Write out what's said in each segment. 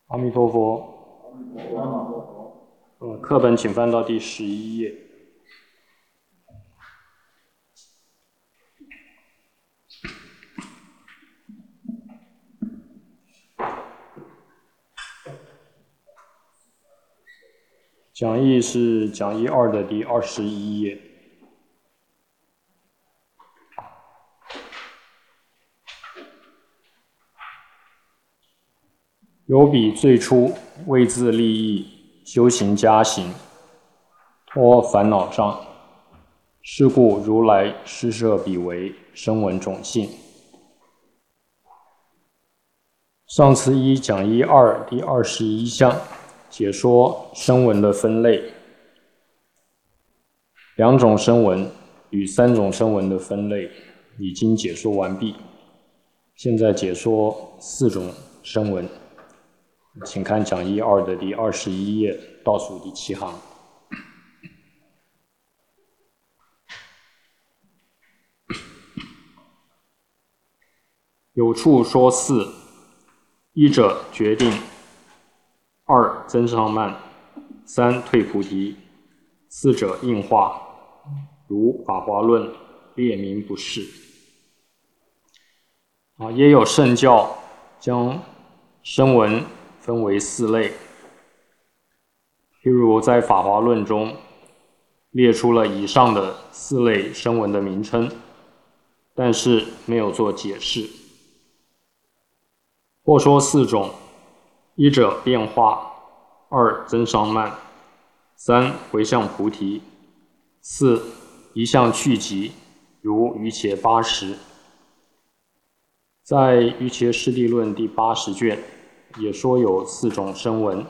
阿弥陀佛。课本请翻到第11页。讲义是讲义2的第21页。有彼最初为自利益，修行加行，脱烦恼障，是故如来施设彼为声闻种性。上次讲义2第21项解说声闻的分类，2种声闻与3种声闻的分类已经解说完毕，现在解说4种声闻。请看讲义2的第21页倒数第7行。有处说4：一者决定，2增上慢，3退菩提，4者应化，如法华论列明不是。也有圣教将声闻分为4类，譬如在法华论中列出了以上的4类声闻的名称，但是没有做解释。或说4种：一者变化，2增上慢，3回向菩提，4一向去集，如瑜伽80。在瑜伽师地论第80卷也说有4种声闻，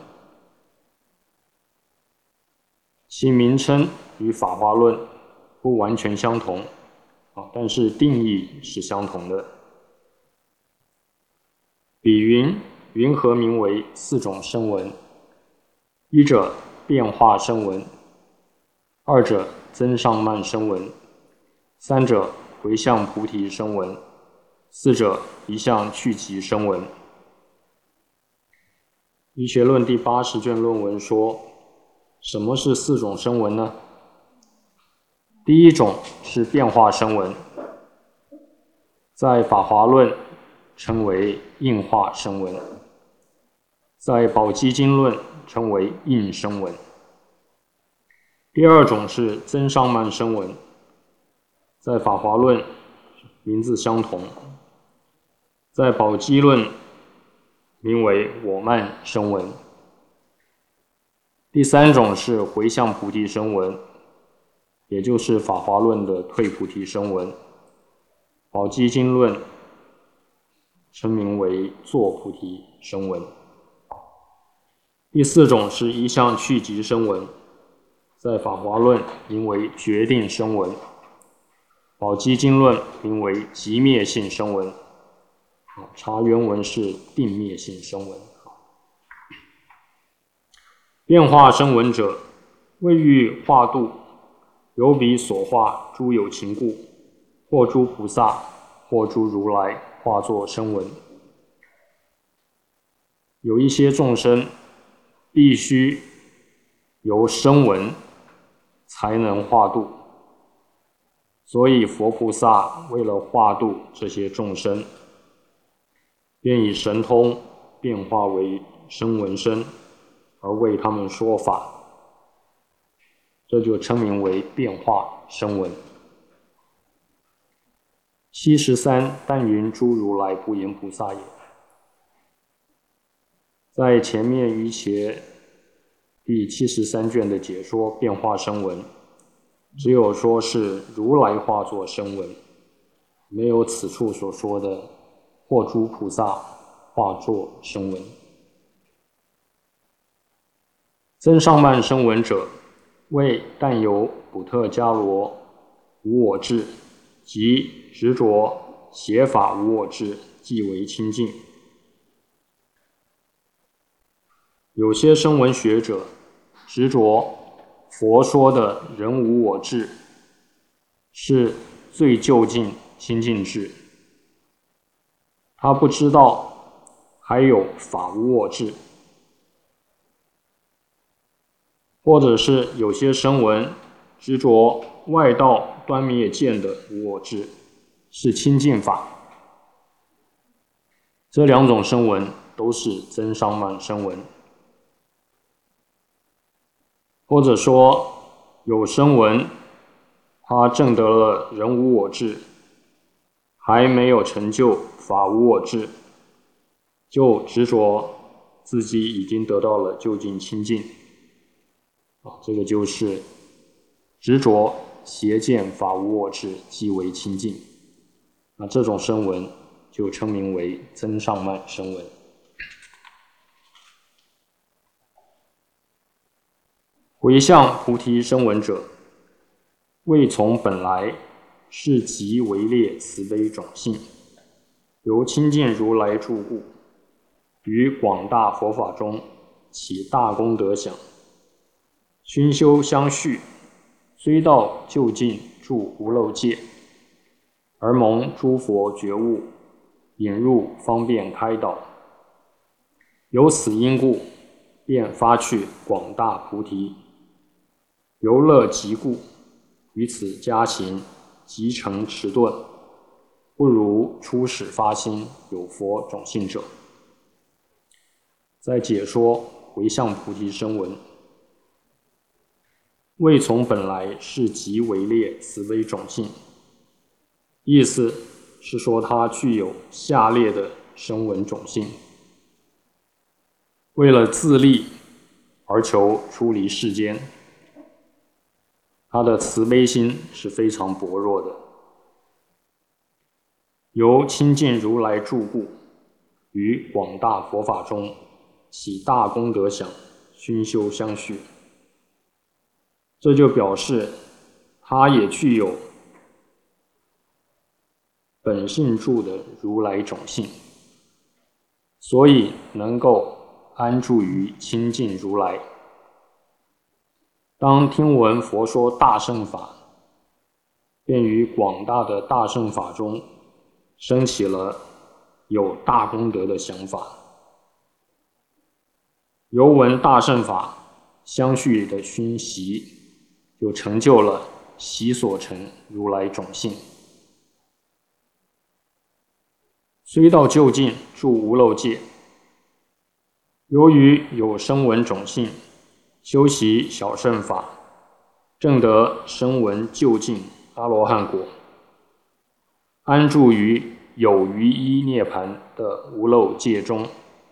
其名称与法华论不完全相同，但是定义是相同的。比云何名为4种声闻？一者变化声闻，2者增上慢声闻，3者回向菩提声闻，4者一向去集声闻。瑜伽论第80卷论文说，什么是4种声闻呢？第一种是变化声闻，在法华论称为应化声闻，在宝积经论称为应声闻。第二种是增上慢声闻，在法华论名字相同，在宝积论名为我慢声闻。第3种是回向菩提声闻，也就是法华论的退菩提声闻，宝积经论称名为作菩提声闻。第4种是一向去集声闻，在法华论名为决定声闻，宝积经论名为极灭性声闻，查原文是定灭性声闻。变化声闻者，为欲化度，由彼所化诸有情故，或诸菩萨，或诸如来化作声闻。有一些众生必须由声闻才能化度，所以佛菩萨为了化度这些众生，便以神通变化为声闻身，而为他们说法，这就称名为变化声闻。73但云诸如来不言菩萨也。在前面瑜伽第73卷的解说变化声闻，只有说是如来化作声闻，没有此处所说的或诸菩萨化作声闻。增上慢声闻者，为但有补特伽罗无我智及执着邪法无我智即为清净。有些声闻学者执着佛说的人无我智是最究竟清净智，他不知道还有法无我智， 或者是有些声闻执着外道端灭见的无我智，是清净法。这两种声闻都是增上慢声闻。或者说有声闻他证得了人无我智，还没有成就法无我智，就执着自己已经得到了究竟清净，这个就是执着邪见法无我智即为清净。那这种声闻就称名为增上慢声闻。回向菩提声闻者，未从本来是即为列慈悲种性，由清净如来住故，于广大佛法中起大功德想，熏修相续，虽到究竟住无漏界，而蒙诸佛觉悟，引入方便开导。由此因故，便发去广大菩提，由乐极故，于此加行，即成迟钝，不如初始发心有佛种性者。再解说回向菩提声闻，未从本来是即为列慈悲种性，意思是说它具有下列的声闻种性，为了自利而求出离世间，他的慈悲心是非常薄弱的。由清净如来住故，于广大佛法中起大功德想，熏修相续。这就表示他也具有本性住的如来种性，所以能够安住于清净如来。当听闻佛说大乘法，便于广大的大乘法中升起了有大功德的想法，由闻大乘法相续的熏习，就成就了习所成如来种性。虽到究竟住无漏界，由于有声闻种性，修习小乘法，证得声闻究竟阿罗汉果，安住于有余一涅槃的无漏界中，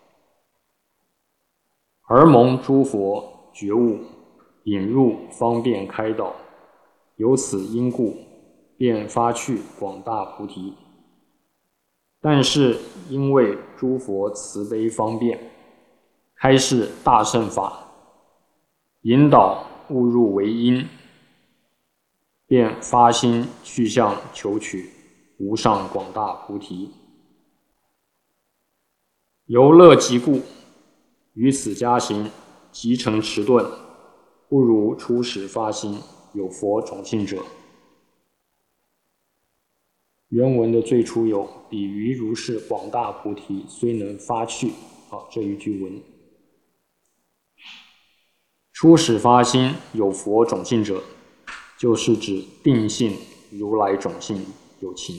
而蒙诸佛觉悟，引入方便开导。由此因故，便发去广大菩提。但是因为诸佛慈悲方便，开示大乘法，引导误入为因，便发心去向求取无上广大菩提。由乐极故，于此加行，即成迟钝，不如初始发心有佛种性者。原文的最初有比于如是广大菩提虽能发去这一句文。初始发心有佛种性者，就是指定性如来种性有情。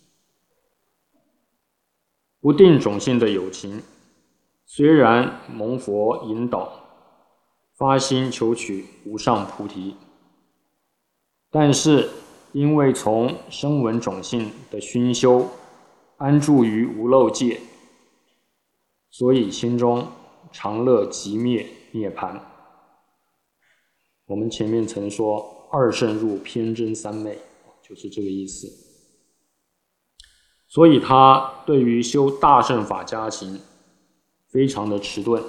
不定种性的有情，虽然蒙佛引导，发心求取无上菩提，但是因为从声闻种性的熏修，安住于无漏界，所以心中常乐即灭涅槃。我们前面曾说二圣入偏真三昧，就是这个意思。所以他对于修大乘法加行非常的迟钝，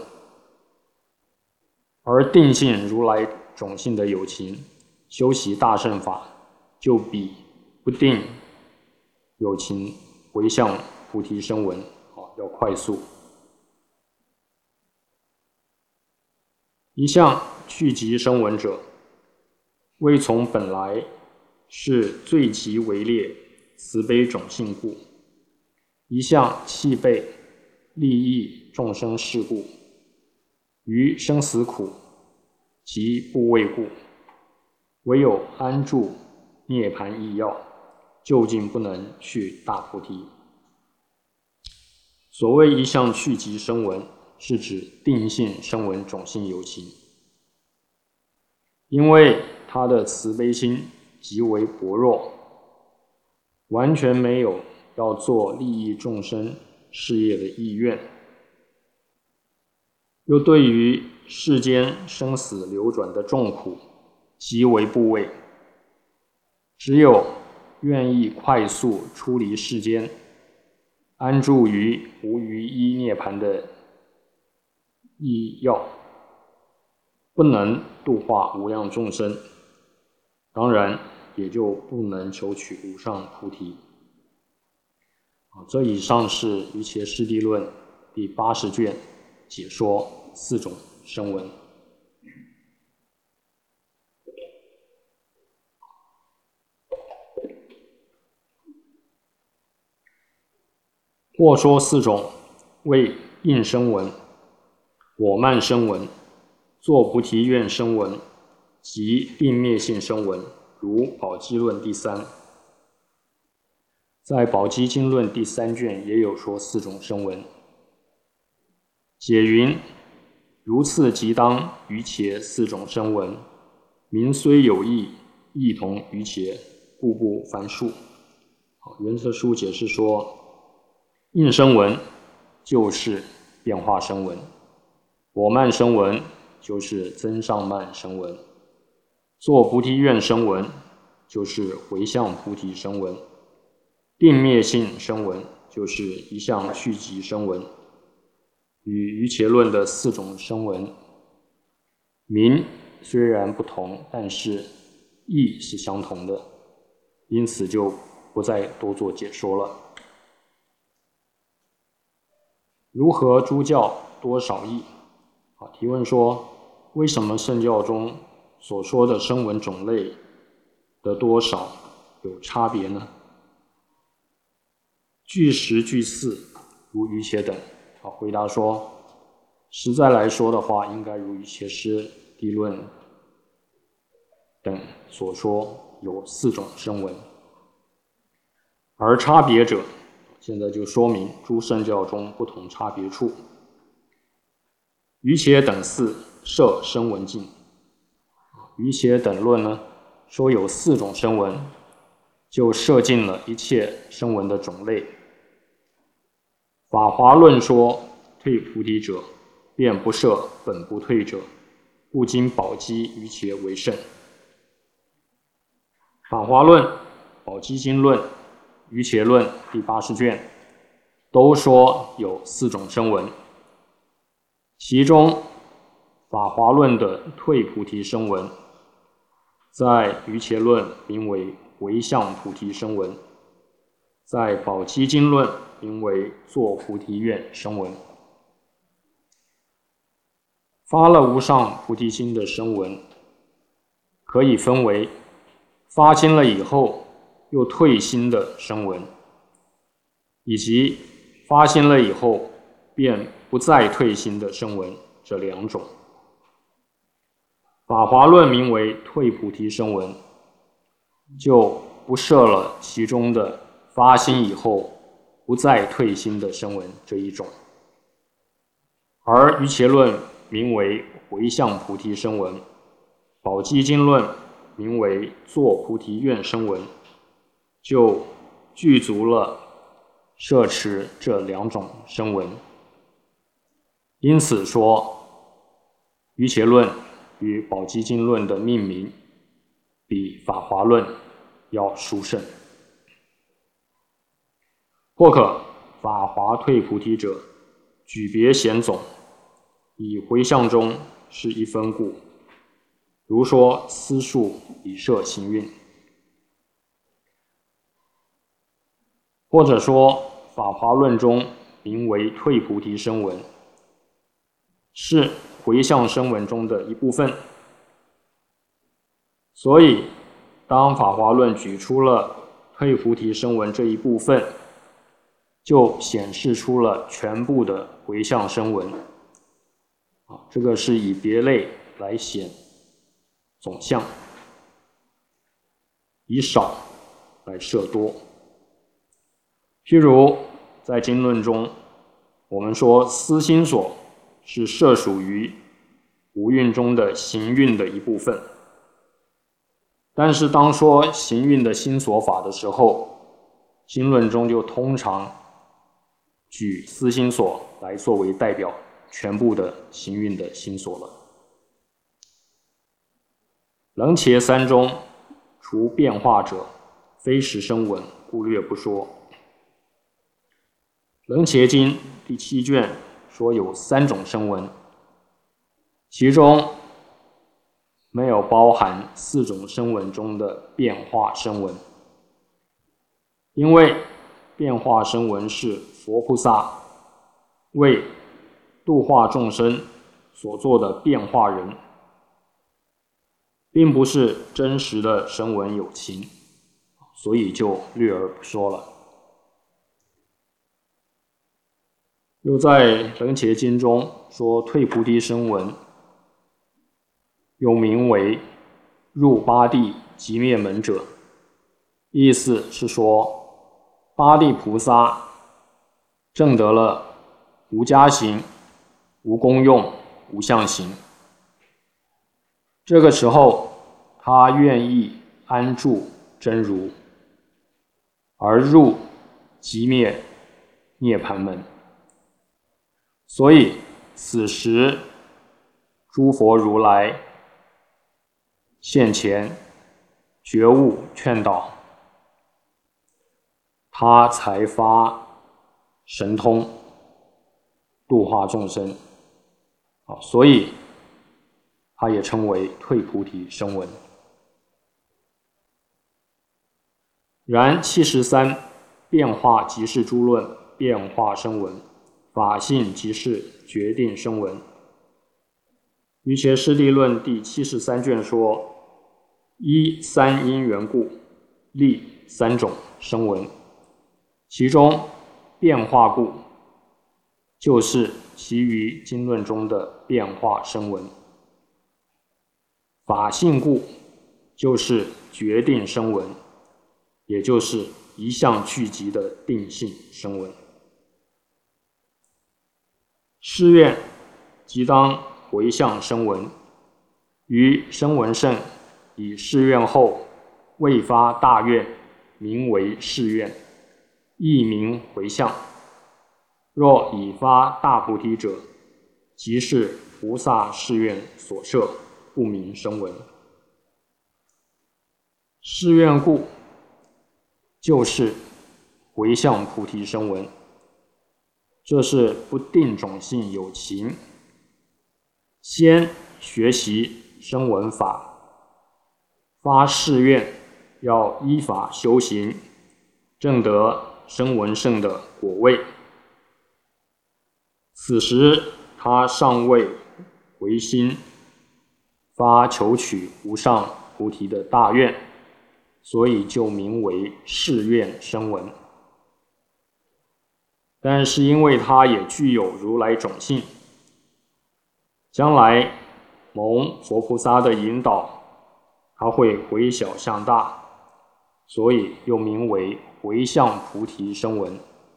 而定性如来种性的有情修习大乘法，就比不定有情回向菩提声闻要快速。一向去极声闻者，未从本来是最极为烈慈悲种性故，一向弃背利益众生事故，于生死苦即不畏故，唯有安住涅槃意要，究竟不能去大菩提。所谓一向去极声闻，是指定性声闻种性有情，因为他的慈悲心极为薄弱，完全没有要做利益众生事业的意愿，又对于世间生死流转的众苦极为不畏，只有愿意快速出离世间，安住于无余依涅槃的意要，不能度化无量众生，当然也就不能求取无上菩提。这以上是《瑜伽师地论》第80卷解说4种声闻。或说4种为应声闻、我慢声闻、作菩提愿声闻及并灭性声闻，如宝积论第3。在宝积经论第3卷也有说4种声闻。解云：如次即当瑜伽4种声闻，名虽有异，异同瑜伽，故不翻述。原则书解释说，应声闻就是变化声闻，我慢声闻就是增上慢声闻，作菩提愿声闻就是回向菩提声闻，并灭性声闻就是一向去极声闻。与瑜伽论的4种声闻名虽然不同，但是义是相同的，因此就不再多做解说了。如何诸教多少异？提问说，为什么圣教中所说的声闻种类的多少有差别呢？据实据次如瑜伽等。回答说，实在来说的话，应该如瑜伽师地论等所说，有4种声闻。而差别者，现在就说明诸圣教中不同差别处。瑜伽等4摄声闻境，瑜伽等论呢说有4种声闻，就摄尽了一切声闻的种类。法华论说，退菩提者便不摄本不退者，故今宝积瑜伽为圣。法华论、宝积经论、瑜伽论第80卷都说有4种声闻，其中法华论的退菩提声闻，在瑜伽论名为回向菩提声闻，在宝积经论名为作菩提愿声闻。发了无上菩提心的声闻，可以分为发心了以后又退心的声闻，以及发心了以后便不再退心的声闻，这2种。法华论名为退菩提声闻，就不摄了其中的发心以后不再退心的声闻这一种。而瑜伽论名为回向菩提声闻，宝积经论名为作菩提愿声闻，就具足了摄持这2种声闻。因此说，瑜伽论与宝积经论的命名比法华论要殊胜。或可法华退菩提者，举别显总，以回向中是一分故，如说思数以摄行运。或者说法华论中名为退菩提声闻，是回向声闻中的一部分。所以当法华论举出了退菩提声闻这一部分，就显示出了全部的回向声闻。这个是以别类来显总相，以少来摄多。譬如在经论中，我们说思心所是摄属于五蕴中的行蕴的一部分，但是当说行蕴的心所法的时候，经论中就通常举思心所来作为代表全部的行蕴的心所了。楞伽三中，除变化者，非实声闻，故略不说。楞伽经第7卷说有3种声闻，其中没有包含4种声闻中的变化声闻，因为变化声闻是佛菩萨为度化众生所做的变化人，并不是真实的声闻有情，所以就略而不说了。又在楞伽经中说退菩提声闻，又名为入八地即灭门者，意思是说八地菩萨证得了无家行、无功用、无相行，这个时候他愿意安住真如，而入即灭涅槃门。所以此时诸佛如来现前觉悟劝导，他才发神通度化众生，所以他也称为退菩提声闻。然73变化即是诸论变化声闻，法性即是决定声闻。瑜伽师地论第73卷说，依3因缘故，立3种声闻，其中变化故就是其余经论中的变化声闻，法性故就是决定声闻，也就是一向聚集的定性声闻。誓愿即当回向声闻，于声闻乘以誓愿后未发大愿，名为誓愿，亦名回向。若已发大菩提者，即是菩萨誓愿所摄，不名声闻。誓愿故就是回向菩提声闻，这是不定种性有情，先学习声闻法，发誓愿要依法修行，证得声闻乘的果位。此时他尚未回心发求取无上菩提的大愿，所以就名为誓愿声闻。但是因为他也具有如来种性，将来蒙佛菩萨的引导，他会回小向大，所以又名为回向菩提声闻。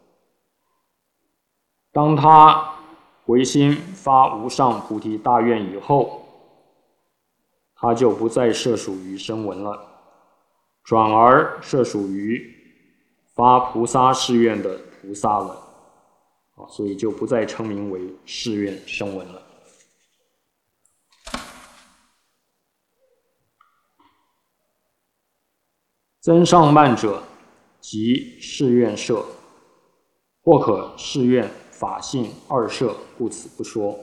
当他回心发无上菩提大愿以后，他就不再摄属于声闻了，转而摄属于发菩萨誓愿的菩萨了，所以就不再称名为誓愿声闻了。增上慢者，即誓愿摄，或可誓愿法性二摄，故此不说。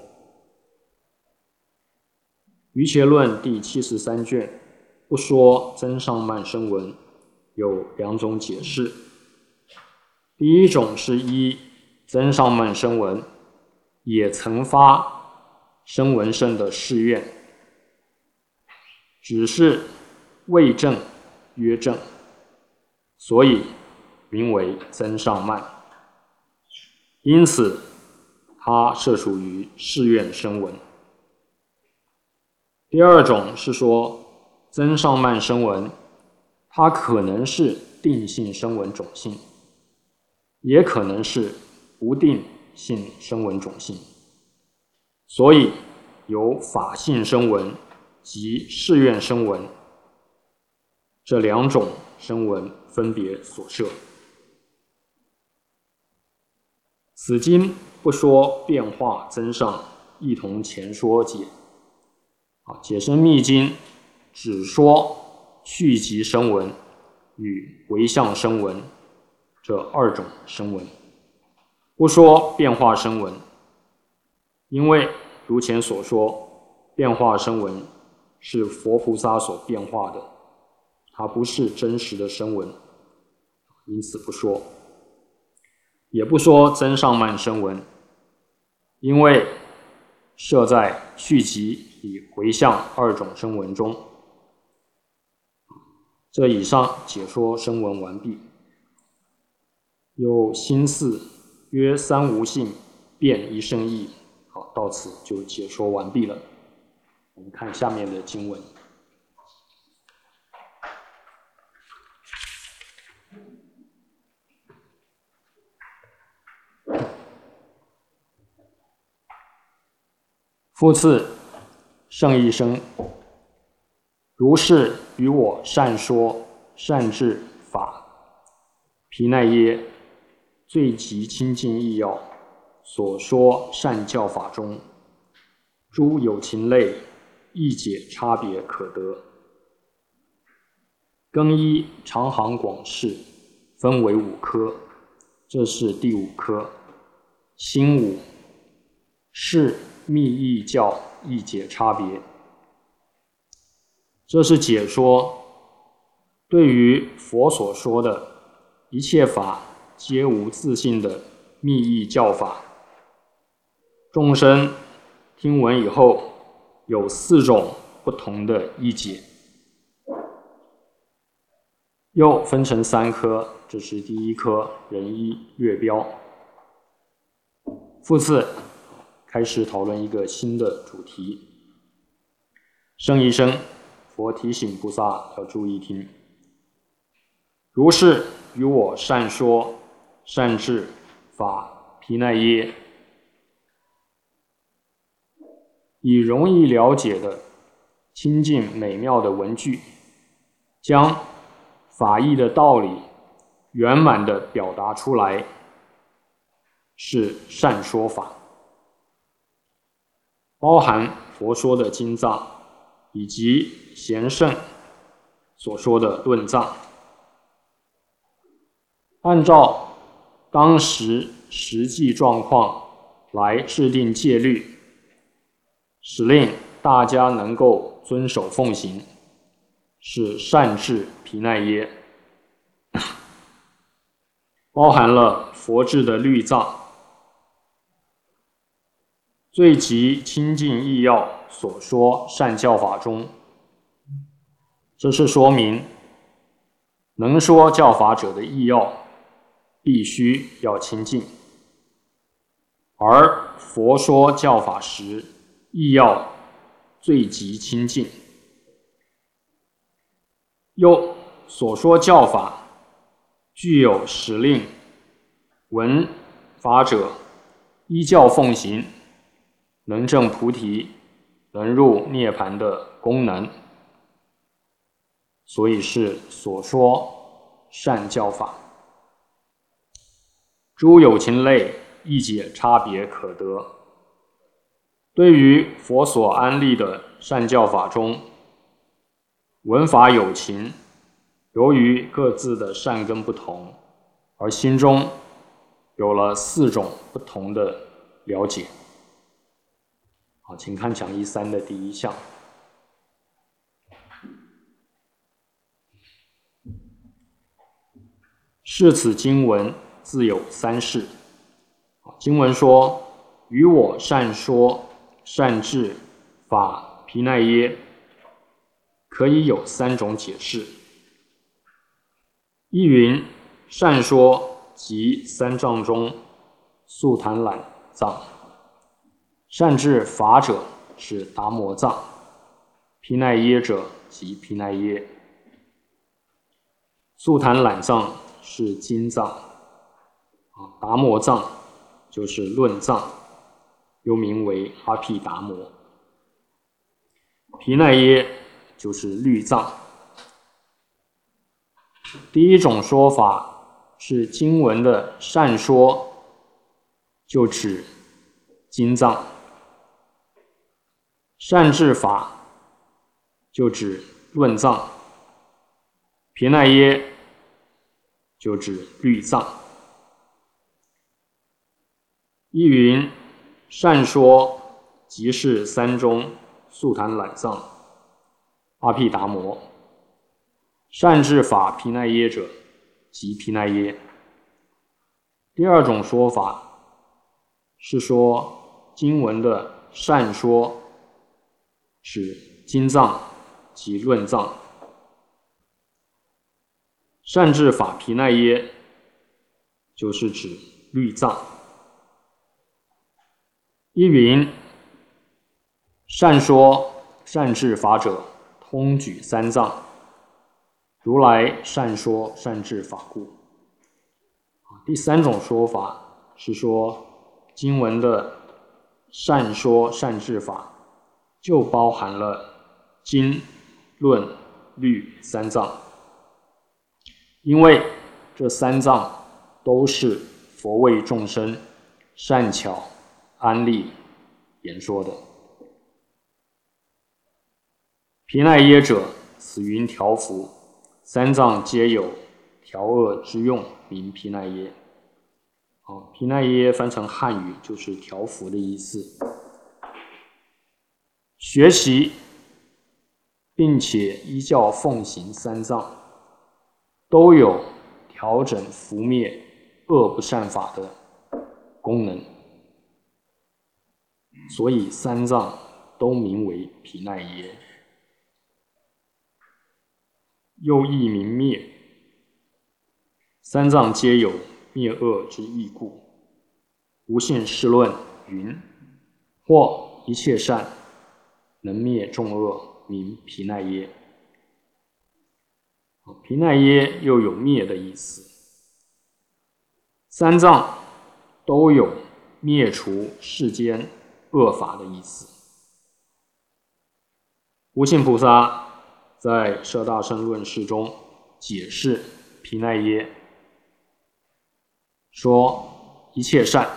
瑜伽论第73卷不说增上慢声闻，有2种解释。第一种是依增上慢声闻也曾发声闻乘的誓愿，只是未证约证，所以名为增上慢，因此它摄属于誓愿声闻。第二种是说增上慢声闻，它可能是定性声闻种性，也可能是不定性声闻种性，所以由法性声闻及誓愿声闻这两种声闻分别所摄。此经不说变化增上，一同前说解。解深密经只说续集声闻与回向声闻这二种声闻，不说变化声闻，因为如前所说，变化声闻是佛菩萨所变化的，它不是真实的声闻，因此不说。也不说增上慢声闻，因为设在续集与回向二种声闻中。这以上解说声闻完毕。有心四曰三无性变一生义。好，到此就解说完毕了。我们看下面的经文。复次，圣义生，如是于我善说善智法毗奈耶最极清净义要所说善教法中，诸有情类义解差别可得。更依长行广释分为5科，这是第5科。心5是密义教义解差别，这是解说对于佛所说的一切法皆无自性的密义教法，众生听闻以后有4种不同的义解，又分成3科，这是第1科人一月标。复次开始讨论一个新的主题。圣义生，佛提醒菩萨要注意听。如是于我善说善智法毗奈耶，以容易了解的清净美妙的文句，将法义的道理圆满的表达出来，是善说法。包含佛说的经藏以及贤圣所说的论藏，按照当时实际状况来制定戒律，使令大家能够遵守奉行，是善智毗奈耶。包含了佛制的律藏，最极清净义要所说善教法中，这是说明能说教法者的义要必须要清净，而佛说教法时义要最极清净，又所说教法具有使令闻法者依教奉行，能证菩提，能入涅槃的功能，所以是所说善教法。诸有情类义解差别可得。对于佛所安立的善教法中，闻法有情，由于各自的善根不同，而心中有了4种不同的了解。好，请看讲义3的第1项。是此经文自有3事。经文说，于我善说善智法毗奈耶，可以有3种解释。一云，善说即3藏中素檀懒藏，善智法者是达摩藏，毗奈耶者即毗奈耶。素檀懒藏是经藏，达摩藏就是论藏，又名为阿毗达摩。毗奈耶就是律藏。第一种说法是经文的善说，就指经藏；善治法就指论藏；毗奈耶就指律藏。亦云善说即是三中素檀懒藏阿毗达摩，善治法毗奈耶者即毗奈耶。第二种说法是说经文的善说指经藏及论藏，善治法毗奈耶就是指律藏。亦云善说善治法者通举三藏，如来善说善治法故。第三种说法是说经文的善说善治法就包含了经、论、律三藏，因为这三藏都是佛为众生善巧安立言说的。毗奈耶者，此云调伏，三藏皆有调恶之用，名毗奈耶。毗奈耶翻成汉语就是调伏的意思。学习并且依教奉行三藏，都有调整伏灭恶不善法的功能，所以三藏都名为毗奈耶。又亦名灭，三藏皆有灭恶之义故。无性释论云：或一切善能灭众恶，名毗奈耶。毗奈耶又有灭的意思。三藏都有灭除世间恶法的意思。无性菩萨在《摄大乘论释》中解释毗奈耶，说一切善，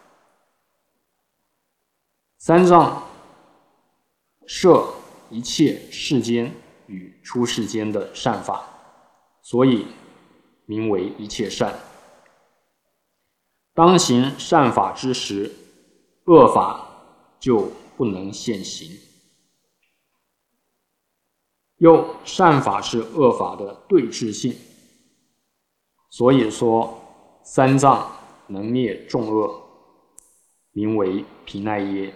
三藏摄一切世间与出世间的善法，所以名为一切善。当行善法之时，恶法就不能现行。又善法是恶法的对治性，所以说三藏能灭众恶，名为毗奈耶。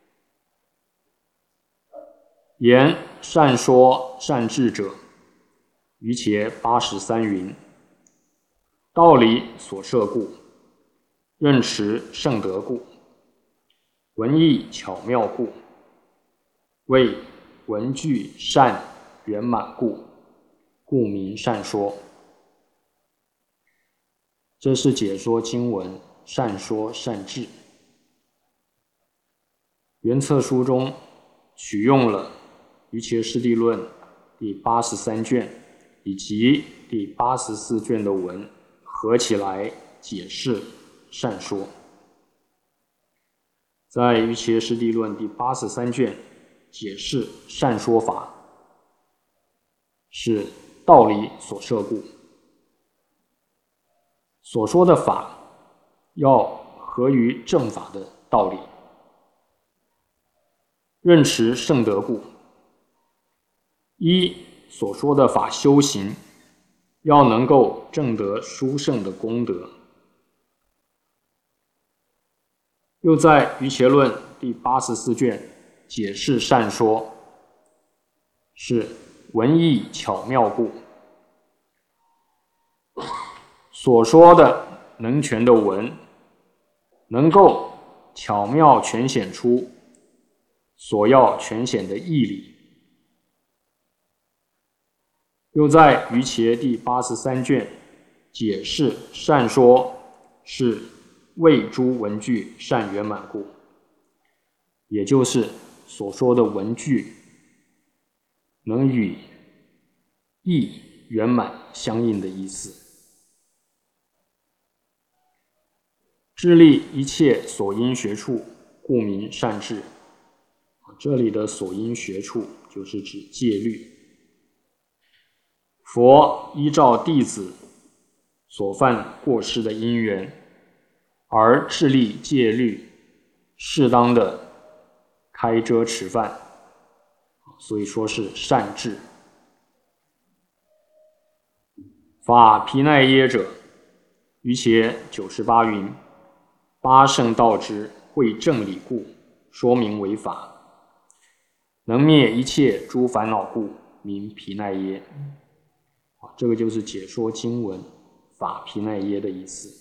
言善说善治者，于伽83云：道理所摄故，任持圣德故，文艺巧妙故，为文具善圆满故，故名善说。这是解说经文善说善治。原册书中取用了《瑜伽师地论》第83卷以及第84卷的文合起来解释善说。在《瑜伽师地论》第83卷解释善说法，是道理所摄故，所说的法要合于正法的道理。任持圣德故，依所说的法修行，要能够证得殊胜的功德。又在《瑜伽论》第84卷解释善说，是文艺巧妙故，所说的能全的文，能够巧妙全显出所要全显的义理， 又在《瑜伽》第83卷解释善说是为诸文具善圆满故，也就是所说的文具能与义圆满相应的意思。致力一切所因学处，故名善智。这里的所因学处就是指戒律。佛依照弟子所犯过失的因缘，而致力戒律，适当的开遮持犯，所以说是善智。法毗奈耶者，瑜伽98云：八圣道之会正理故，说名为法，能灭一切诸烦恼故，名毗奈耶。这个就是解说经文法毗奈耶的意思。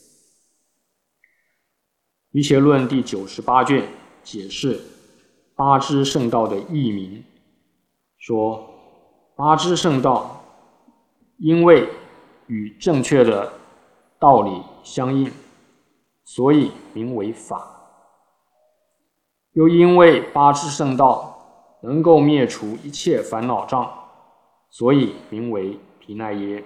瑜伽论第98卷解释八支圣道的义名，说八支圣道因为与正确的道理相应，所以名为法。又因为八支圣道能够灭除一切烦恼障，所以名为毗奈耶。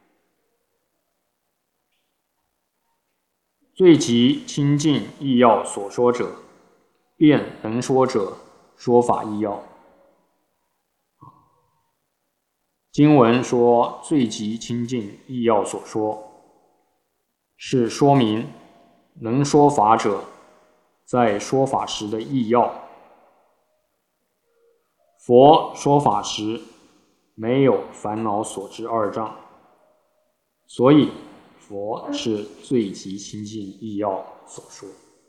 最极清净义要所说者，便能说者说法义要。经文说最极清净义要所说，是说明能说法者在说法时的义要。佛说法时没有烦恼所致二障，所以佛是最极清净义要所说。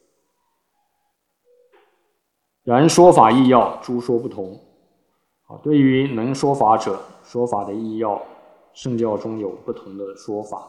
然说法义要诸说不同。对于能说法者，说法的义要，圣教中有不同的说法。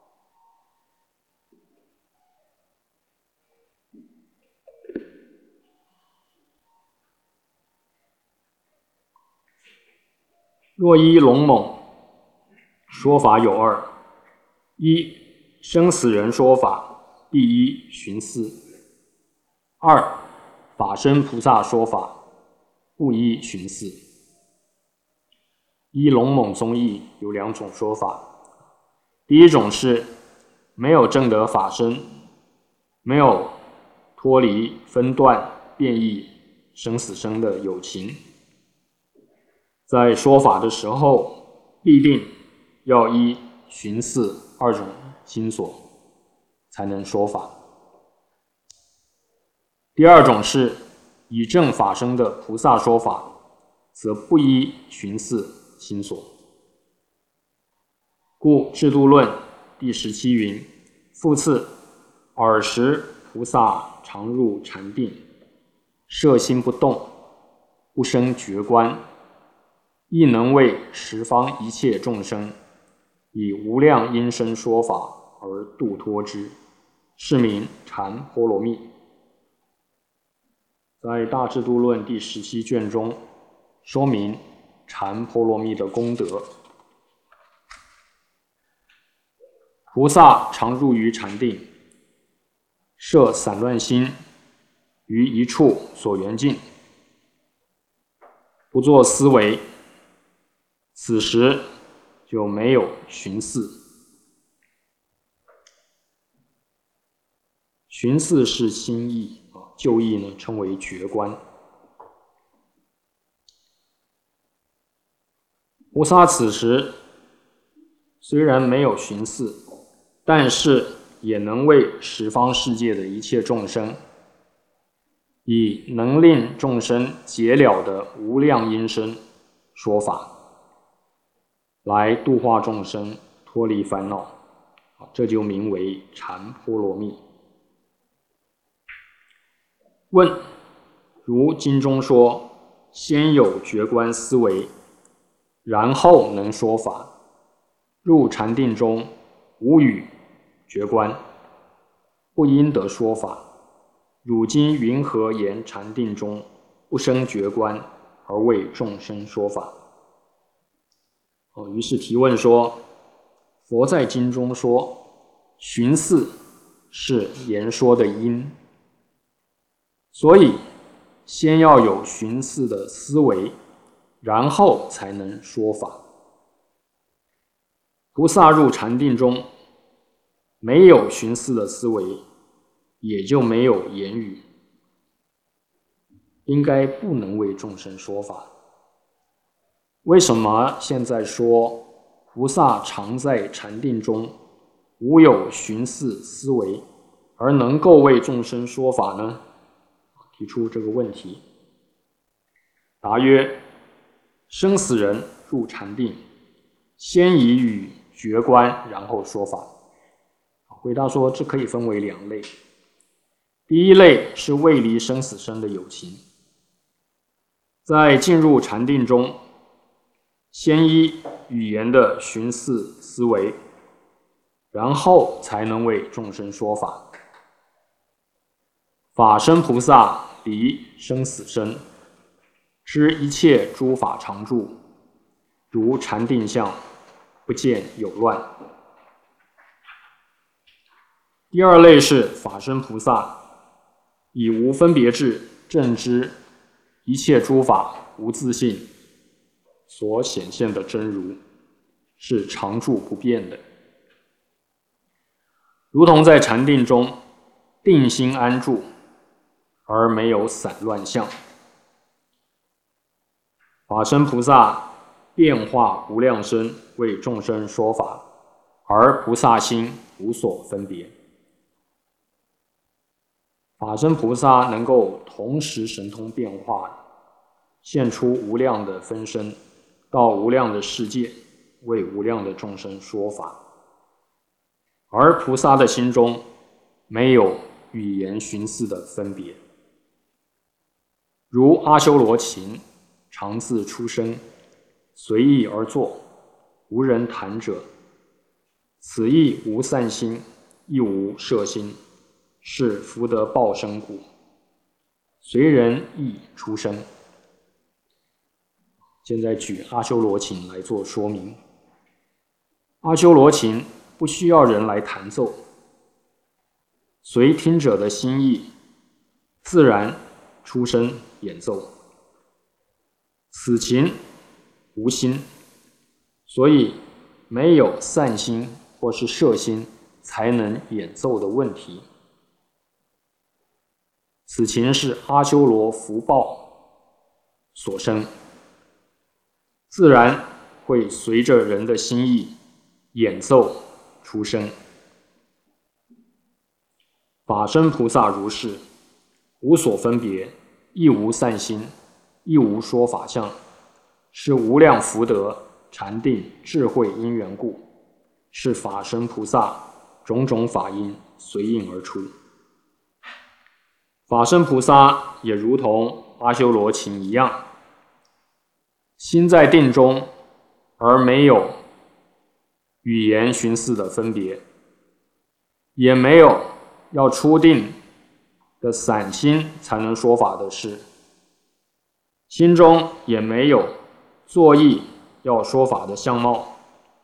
若依龙猛，说法有二：一、生死人说法，第一寻思；二、法身菩萨说法，不依寻思。依龙猛宗义有两种说法。第一种是没有证得法身，没有脱离分段变异生死生的有情，在说法的时候必定要依寻思二种心所才能说法。第二种是以正法身的菩萨说法，则不依寻思心所。故《制度论》第17云：复次，尔时菩萨常入禅定，摄心不动，不生觉观，亦能为十方一切众生以无量音声说法而度脱之，是名禅波罗蜜。在《大智度论》第17卷中说明禅波罗蜜的功德。菩萨常入于禅定，摄散乱心于一处所缘境，不做思维，此时就没有寻思。寻思是心意，旧义呢称为觉观。菩萨此时虽然没有寻思，但是也能为十方世界的一切众生，以能令众生解了的无量音声说法，来度化众生，脱离烦恼，这就名为禅波罗蜜。问：如经中说，先有觉观思维，然后能说法，入禅定中无语觉观，不应得说法。汝今云何言禅定中不生觉观，而为众生说法？ 于是提问说，佛在经中说，寻思是言说的因，所以先要有寻思的思维，然后才能说法。菩萨入禅定中，没有寻思的思维，也就没有言语，应该不能为众生说法。为什么现在说菩萨常在禅定中，无有寻思思维，而能够为众生说法呢？提出这个问题。答曰：生死人入禅定，先以语觉观，然后说法。回答说，这可以分为两类。第一类是未离生死生的有情，在进入禅定中，先依语言的寻思思维，然后才能为众生说法。法身菩萨离生死生，知一切诸法常住，如禅定相，不见有乱。第二类是法身菩萨，以无分别智正知一切诸法无自性所显现的真如，是常住不变的。如同在禅定中定心安住，而没有散乱相。法身菩萨变化无量身，为众生说法，而菩萨心无所分别。法身菩萨能够同时神通变化，现出无量的分身，到无量的世界，为无量的众生说法。而菩萨的心中没有语言寻思的分别，如阿修罗琴常自出声，随意而作，无人弹者，此亦无散心，亦无摄心，是福德报身故，随人亦出声。现在举阿修罗琴来做说明。阿修罗琴不需要人来弹奏，随听者的心意，自然出声演奏。此琴无心，所以没有散心或是摄心才能演奏的问题。此琴是阿修罗福报所生，自然会随着人的心意演奏出声。法身菩萨如是，无所分别，亦无散心，亦无说法相，是无量福德、禅定、智慧因缘故，是法身菩萨种种法因随应而出。法身菩萨也如同阿修罗琴一样，心在定中，而没有语言寻思的分别，也没有要出定的散心才能说法的事，心中也没有作意要说法的相貌。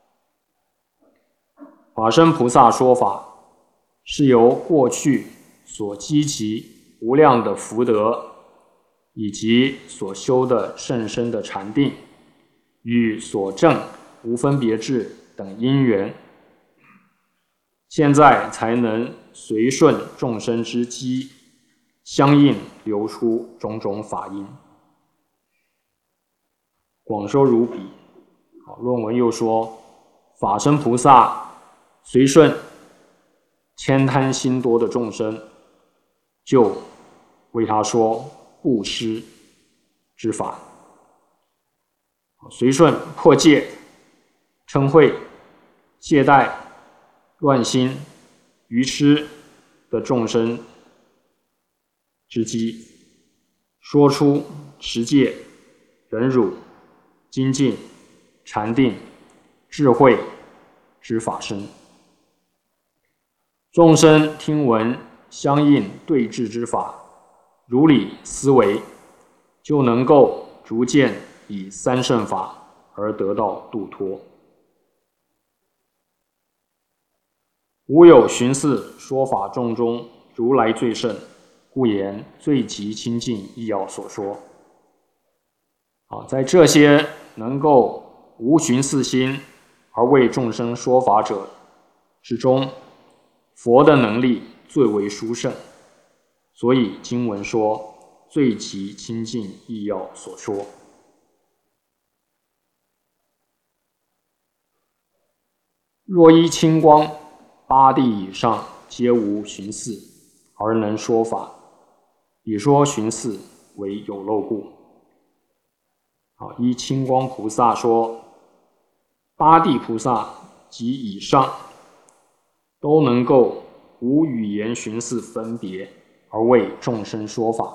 法身菩萨说法是由过去所积集无量的福德，以及所修的甚深的禅定，与所证无分别智等因缘，现在才能随顺众生之机，相应流出种种法因。广收如彼。论文又说，法身菩萨随顺悭贪心多的众生，就为他说布施之法，随顺破戒、嗔恚、懈怠、乱心、愚痴的众生之机，说出持戒、忍辱、精进、禅定、智慧之法身。众生听闻相应对治之法，如理思维，就能够逐渐以三乘法而得到度脱。吾有寻思说法众中，如来最胜，故言最极清净义要所说。在这些能够无寻思心而为众生说法者之中，佛的能力最为殊胜，所以经文说最极清净义要所说。若依清光，八地以上皆无寻思而能说法，以说寻思为有漏故。依清光菩萨说，八地菩萨及以上都能够无语言寻思分别而为众生说法，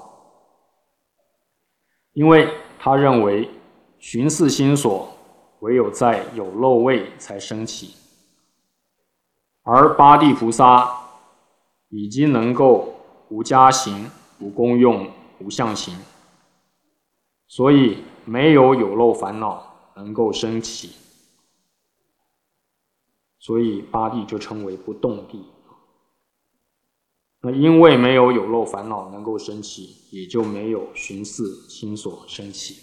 因为他认为寻思心所唯有在有漏位才生起，而八地菩萨已经能够无家行、无功用、无相行，所以没有有漏烦恼能够生起，所以八地就称为不动地。那因为没有有漏烦恼能够生起，也就没有寻思心所生起。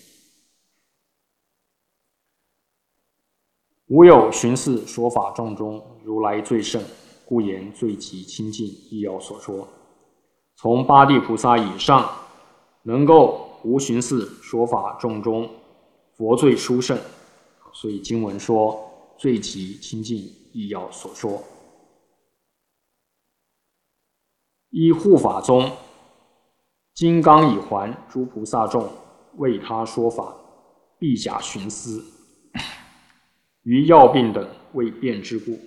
吾有寻思说法众中，如来最胜，故言最极清净义要所说。从八地菩萨以上能够无寻思说法众中，佛最殊胜，所以经文说最极清净义要所说。依护法宗，金刚以还诸菩萨众为他说法，必假寻思，于要病等未变之故。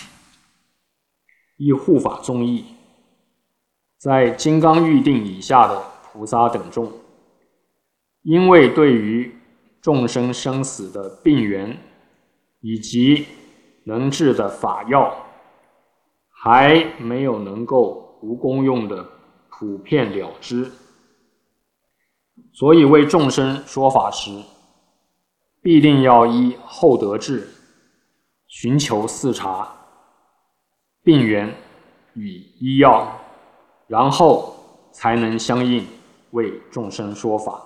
依护法宗义，在金刚预定以下的菩萨等众，因为对于众生生死的病源以及能治的法药还没有能够无功用的普遍了知，所以为众生说法时，必定要依后得智，寻求四察病源与医药，然后才能相应为众生说法。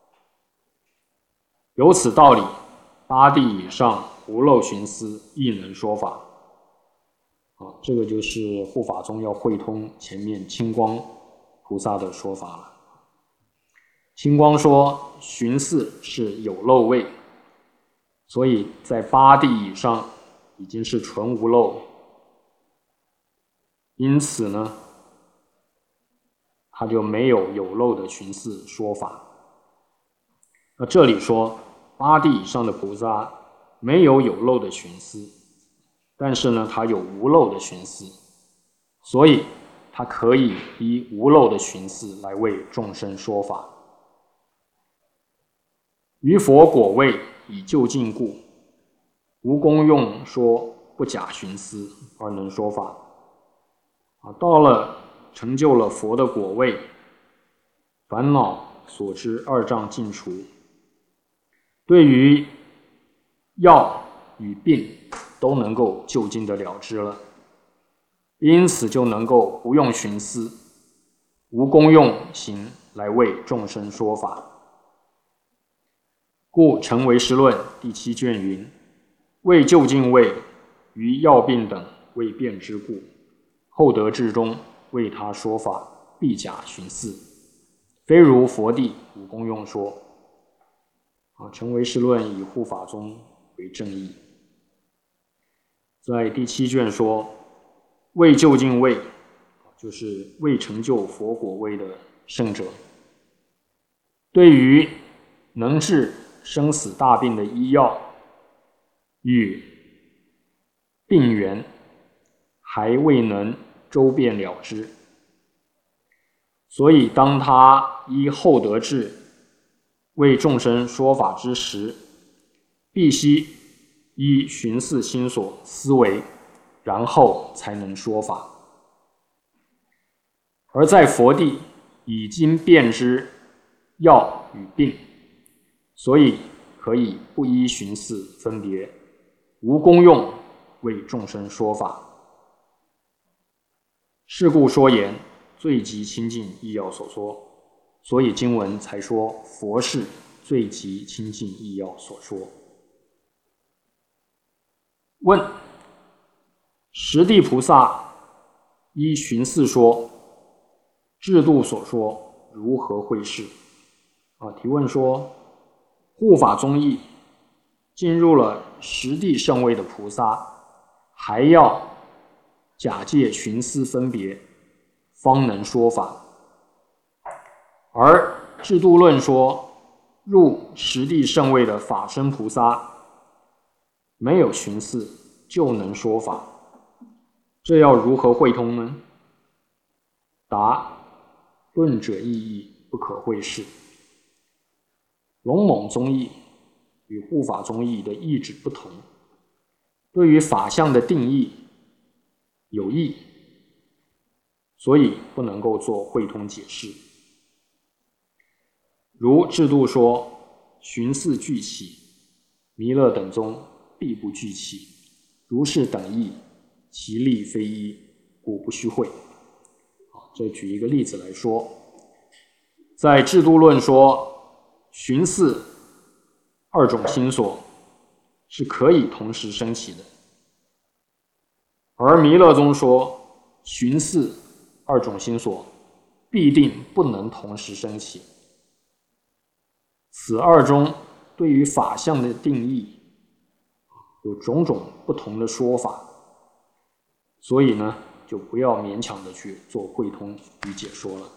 由此道理，八地以上无漏寻思亦能说法。这个就是护法宗要会通前面清光菩萨的说法了。清光说寻思是有漏位，所以在八地以上已经是纯无漏，因此呢，他就没有有漏的寻思说法。那这里说八地以上的菩萨没有有漏的寻思，但是呢，他有无漏的寻思，所以他可以依无漏的寻思来为众生说法。于佛果位以就近故，无功用说不假寻思而能说法。到了成就了佛的果位，烦恼所知二障尽除，对于药与病都能够就近的了知了，因此就能够不用寻思，无功用行来为众生说法。故成唯识论第7卷云：为就近位于药病等未变之故，后得智中为他说法，必假寻思，非如佛地无功用说。成唯识论以护法宗为正义。在第7卷说，未就近位，就是未成就佛果位的圣者，对于能治生死大病的医药与病源还未能周遍了知，所以当他依后得智为众生说法之时，必须依寻思心所思维，然后才能说法。而在佛地已经辨知药与病，所以可以不依寻思分别，无功用为众生说法。是故说言最极清净义要所说，所以经文才说佛是最极清净义要所说。问：十地菩萨依寻思说，制度所说如何会是？提问说，护法宗义进入了十地圣位的菩萨，还要假借寻思分别，方能说法。而制度论说，入十地圣位的法身菩萨，没有寻思就能说法，这要如何会通呢？答：论者意义不可会是。龙猛宗义与护法宗义的意旨不同，对于法相的定义有异，所以不能够做会通解释。如制度说，寻思俱起，弥勒等宗必不俱起，如是等义，其力非一，故不须会。这举一个例子来说，在制度论说，寻思二种心所是可以同时升起的，而弥勒宗说，寻思二种心所必定不能同时升起。此二中对于法相的定义有种种不同的说法，所以呢，就不要勉强的去做会通与解说了。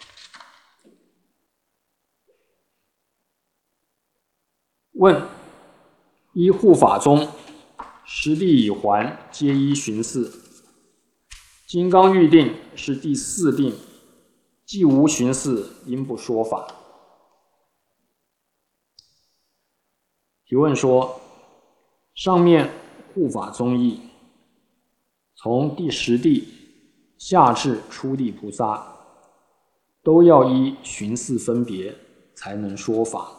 问：依护法宗，十地已还，皆依寻思。金刚喻定是第四定，既无寻思，因不说法。提问说，上面护法宗义，从第十地下至初地菩萨，都要依寻思分别才能说法。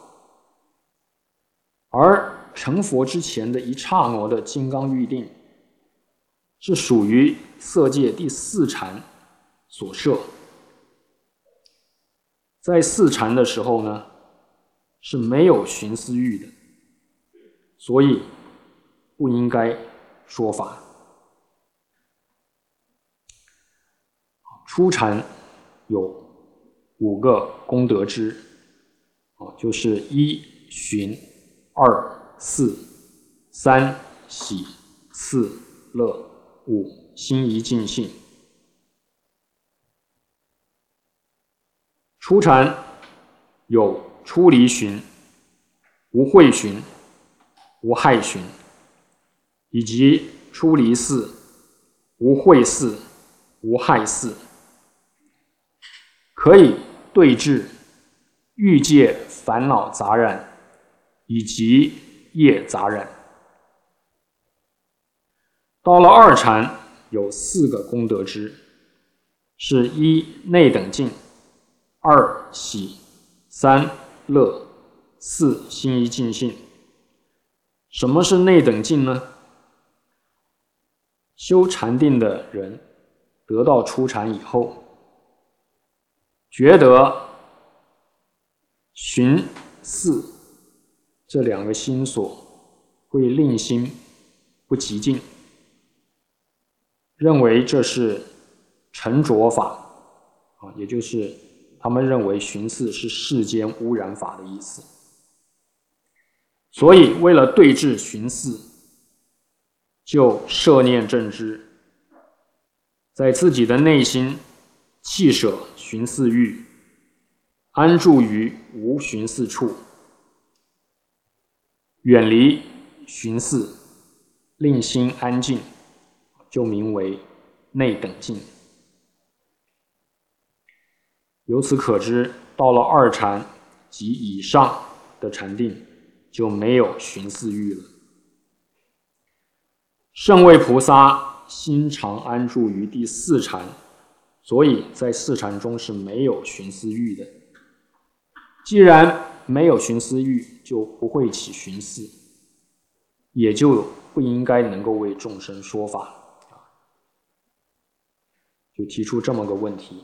而成佛之前的一刹那的金刚喻定，是属于色界第四禅所摄。在四禅的时候呢，是没有寻思欲的，所以不应该说法。初禅有5个功德支，就是1寻、2四、3喜、4乐、5心一尽性。初禅有出离寻、无慧寻、无害寻，以及出离四、无慧四、无害四，可以对治欲界烦恼杂染以及业杂染。到了二禅，有4个功德支，是1内等净、2喜、3乐、4心一尽性。什么是内等净呢？修禅定的人得到初禅以后，觉得寻四这2个心所会令心不极静，认为这是沉着法，也就是他们认为寻四是世间污染法的意思。所以为了对治寻四，就摄念正知，在自己的内心弃舍寻四欲，安住于无寻四处，远离寻四，令心安静，就名为内等净。由此可知，到了二禅及以上的禅定，就没有寻四欲了。圣位菩萨心常安住于第4禅，所以在4禅中是没有寻四欲的。既然没有寻思欲，就不会起寻思，也就不应该能够为众生说法。就提出这么个问题。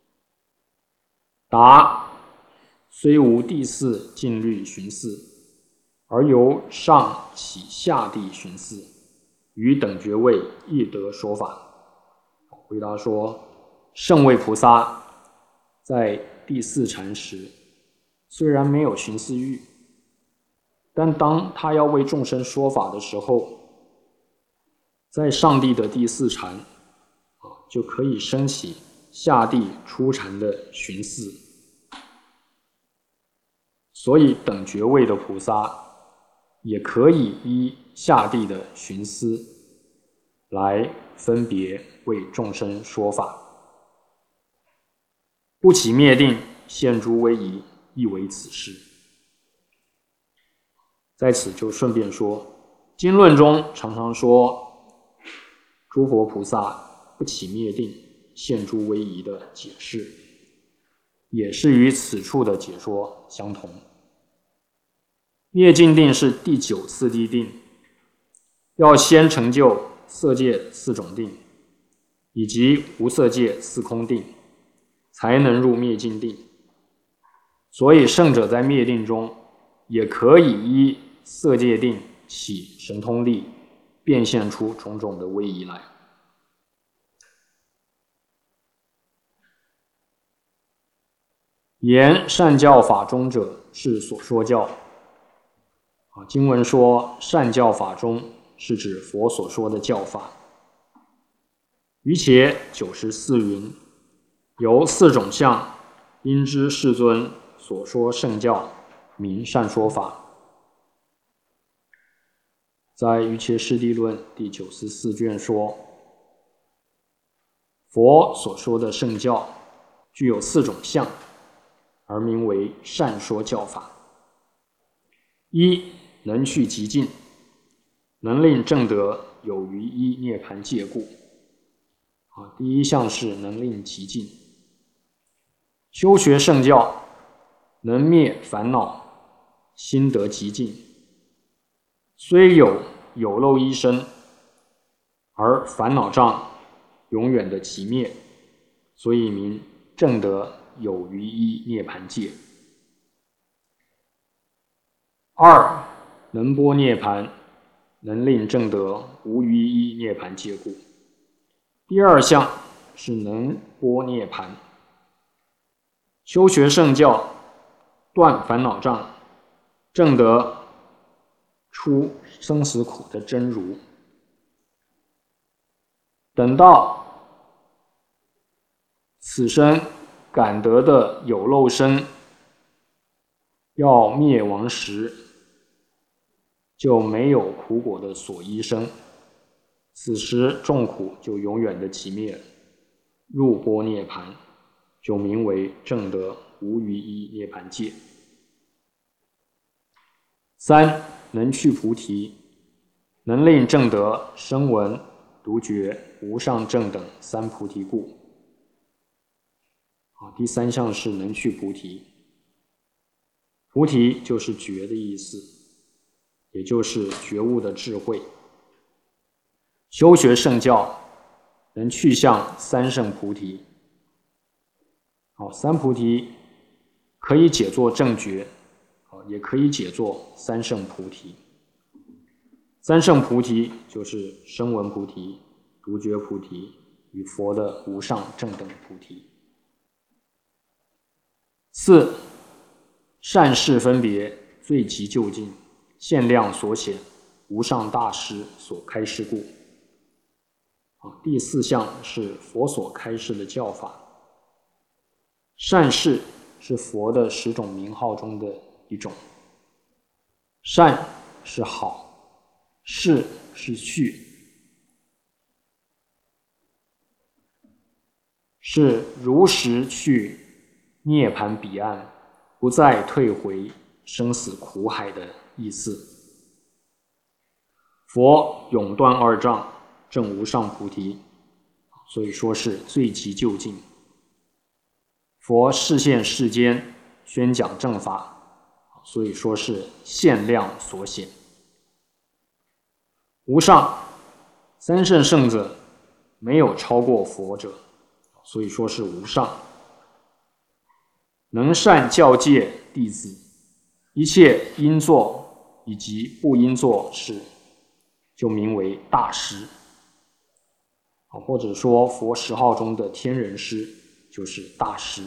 答：虽无第四静虑寻思，而由上起下地寻思，于等觉位亦得说法。回答说，圣位菩萨在第四禅时，虽然没有寻思欲，但当他要为众生说法的时候，在上地的第四禅就可以升起下地初禅的寻思。所以等觉位的菩萨也可以依下地的寻思来分别为众生说法。不起灭定，现诸威仪，亦为此事。在此就顺便说，经论中常常说诸佛菩萨不起灭定，现诸威仪的解释，也是与此处的解说相同。灭尽定是第9次第定，要先成就色界4种定，以及无色界4空定，才能入灭尽定。所以圣者在灭定中也可以依色界定起神通力，变现出种种的威仪来。言善教法中者，是所说教。经文说善教法中是指佛所说的教法。余且94云，由4种相，因知世尊所说圣教，名善说法。在余切师地论第94卷说，佛所说的圣教具有4种相，而名为善说教法。一，能去极尽，能令证得有余一涅盘戒故。第一项是能令极尽。修学圣教，能灭烦恼，心得极尽。虽有漏一生，而烦恼障永远的寂灭，所以名证得有余一涅盘戒。二，能波涅盘，能令证得无余一涅盘戒故。第二项是能波涅盘。修学圣教，断烦恼障，证得出生死苦的真如。等到此生感得的有漏身要灭亡时，就没有苦果的所依生，此时众苦就永远的寂灭，入般涅盘，就名为证得无余一涅盘戒。三，能去菩提，能令证得声闻、独觉、无上正等3菩提故。第三项是能去菩提。菩提就是觉的意思，也就是觉悟的智慧。修学圣教，能去向3圣菩提。3菩提可以解作正觉，也可以解作3圣菩提。3圣菩提就是声闻菩提、独觉菩提与佛的无上正等菩提。四，善事分别，最极究竟，限量所显，无上大师所开示故。第四项是佛所开示的教法。善事是佛的10种名号中的一种。善是好，事是去，是如实去涅槃彼岸，不再退回生死苦海的意思。佛永断2障，证无上菩提，所以说是最极究竟。佛示现世间，宣讲正法， 所以说是限量所显。无上，三圣圣者没有超过佛者，所以说是无上。能善教诫弟子，一切应做以及不应做事，就名为大师。或者说佛10号中的天人师就是大师。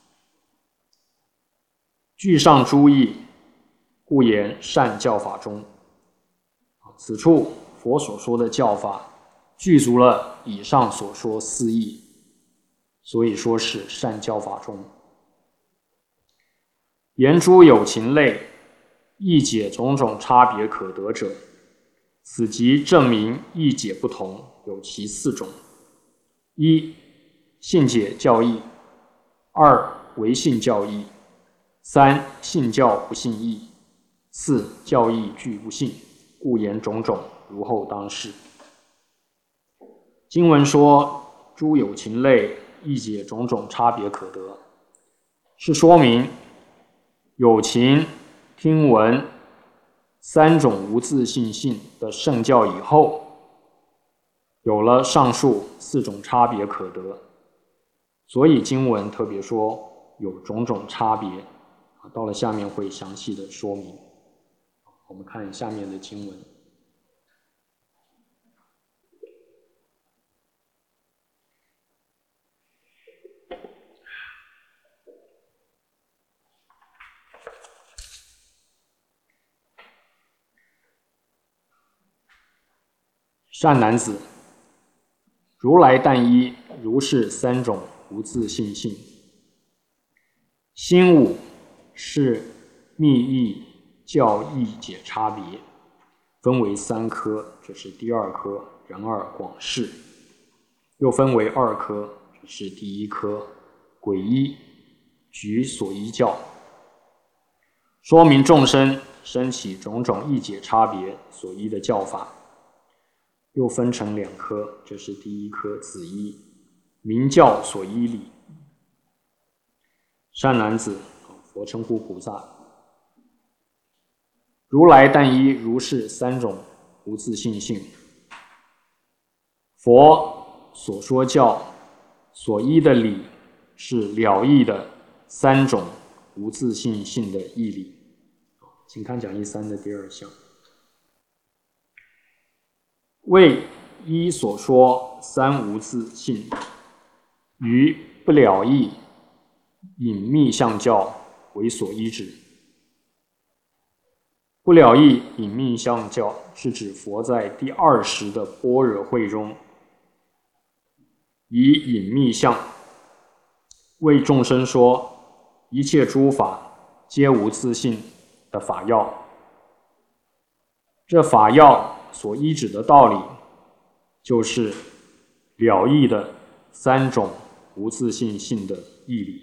具上诸义，故言善教法中。此处佛所说的教法具足了以上所说4义，所以说是善教法中。言诸有情类，义解种种差别可得者，此即证明义解不同，有其4种：一、信解教义；二、唯信教义；三、信教不信义；四、教义俱不信，故言种种，如后当示。经文说诸有情类，义解种种差别可得，是说明有情听闻3种无自性性的圣教以后，有了上述4种差别可得，所以经文特别说有种种差别，到了下面会详细的说明。我们看下面的经文。善男子，如来但依如是3种无自性性。心5是密意教义解差别，分为3科，这是第2科人二广释，又分为2科，这是第1科诡依举所依教，说明众生生起种种义解差别所依的教法。又分成2科，这是第1科子依明教所依理。善男子，佛称呼菩萨，如来但依如是3种无自性性。佛所说教所依的理是了义的3种无自性性的义理。请看讲义3的第2项。为依所说3无自性，于不了义隐密相教为所依止。不了义隐密相教是指佛在第20的般若会中，以隐密相为众生说一切诸法皆无自性的法要。这法要所依止的道理，就是了义的3种无自性性的义理。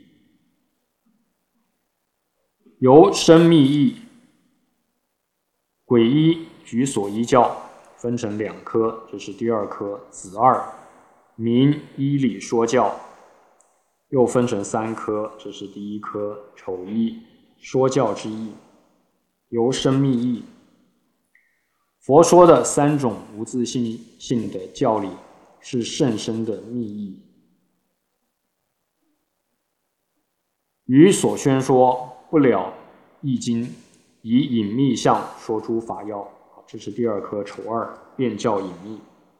由生密义、诡依举所依教分成2科，这是第2科子二明依理说教，又分成3科，这是第1科丑依说教之义。由生密义，佛说的3种无自性性的教理是甚深的密意，于所宣说不了义经，以隐密相说诸法要，这是第2科丑二辩教隐密。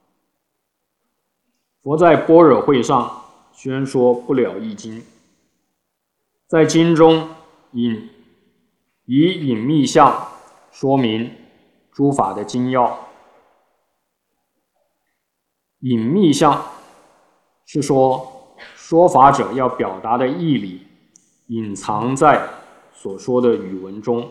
佛在般若会上宣说不了义经，在经中以隐密相说明诸法的精要。隐密相是说说法者要表达的义理隐藏在所说的语文中，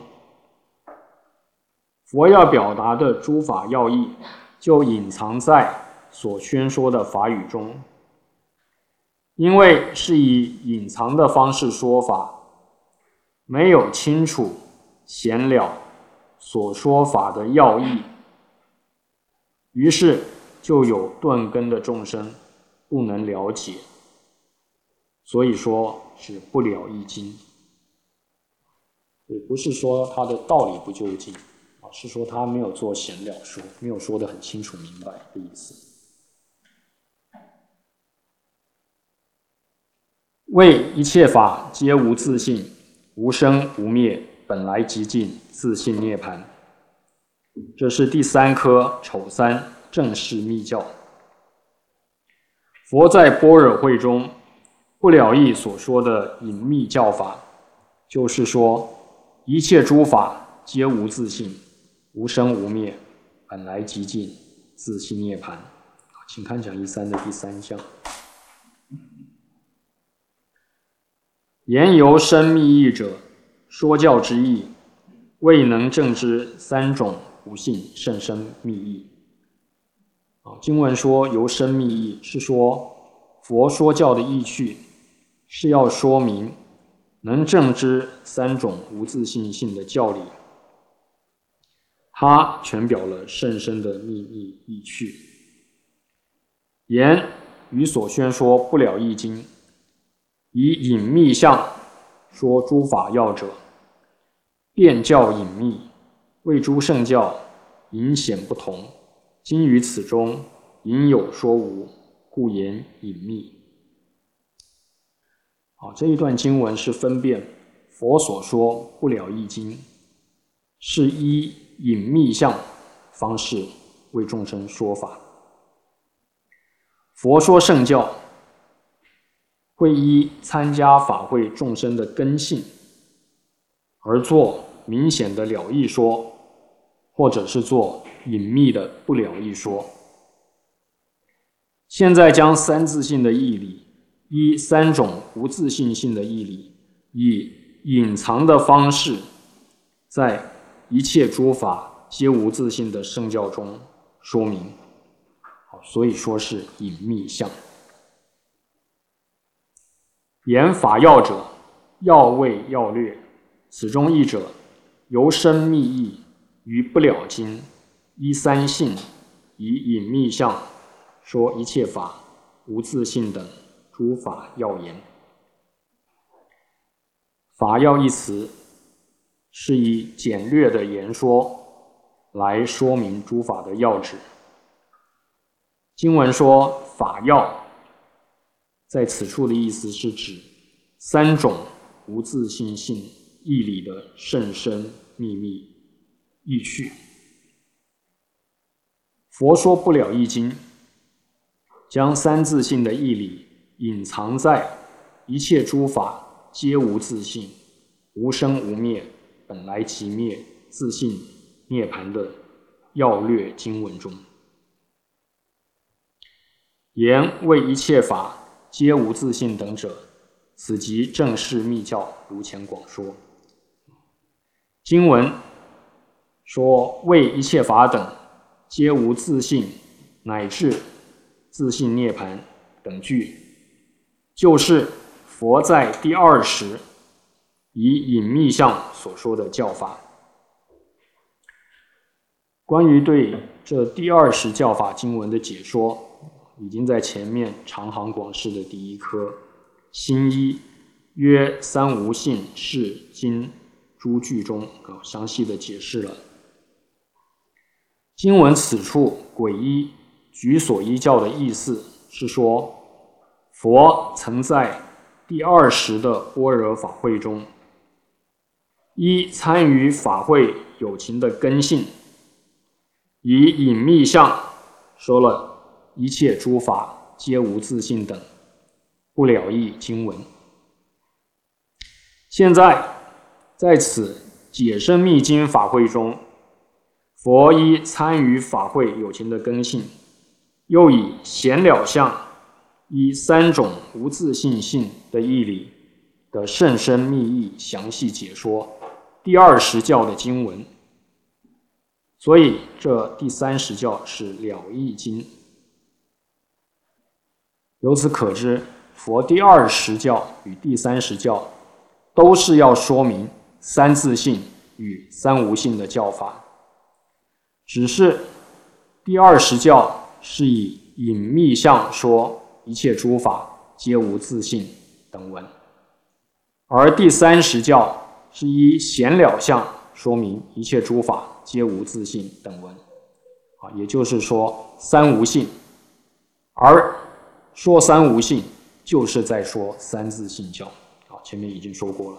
佛要表达的诸法要义就隐藏在所宣说的法语中。因为是以隐藏的方式说法，没有清楚显了所说法的要义，于是就有钝根的众生不能了解，所以说是不了义经。 也不是说他的道理不究竟，是说他没有做显了说，没有说得很清楚明白的意思。谓一切法皆无自性，无生无灭，本来寂静，自性涅槃。这是第三科丑三正式密教。佛在般若会中不了义所说的隐密教法，就是说一切诸法皆无自性，无生无灭，本来寂静，自性涅槃。请看讲义3的第3项。言由生密义者，说教之意，未能证知三种无性甚深密意。经文说由生密意，是说佛说教的意趣是要说明能证知三种无自性性的教理，它全表了甚深的秘密意趣。言于所宣说不了义经，以隐密相说诸法要者，辩教隐秘，为诸圣教隐显不同，今于此中隐有说无，故言隐秘。这一段经文是分辨佛所说不了义经是依隐密相方式为众生说法。佛说圣教会依参加法会众生的根性而做明显的了义说，或者是做隐秘的不了义说。现在将三自性的义理依三种无自性性的义理，以隐藏的方式在一切诸法皆无自性的圣教中说明，所以说是隐秘相。言法要者，要谓要略，此中义者，由生密意于不了经，依三性，以隐秘相说一切法无自性等诸法要言。法要一词是以简略的言说来说明诸法的要旨。经文说法要，在此处的意思是指三种无自性性义理的甚深秘密意趣。佛说不了义经，将三自性的义理隐藏在一切诸法皆无自性，无生无灭，本来寂灭，自性涅槃的要略经文中。言为一切法皆无自性等者，此即正式密教，如前广说。经文说为一切法等皆无自性乃至自性涅槃等句，就是佛在第20以隐秘相所说的教法。关于对这第20教法经文的解说，已经在前面长行广释的第1科新一约三无性是经诸句中详细的解释了。经文此处诡依举所依教的意思是说，佛曾在第20的般若法会中，依参与法会有情的根性，以隐秘相说了一切诸法皆无自性等不了义经文。现在在此解深密经法会中，佛依参与法会有情的根性，又以显了相依三种无自性性的义理的甚深密意详细解说第20教的经文，所以这第30教是了义经。由此可知，佛第20教与第30教都是要说明三自性与三无性的教法，只是第20教是以隐秘相说一切诸法皆无自性等文，而第30教是依显了相说明一切诸法皆无自性等文，也就是说三无性，而说三无性就是在说三自性教，前面已经说过了。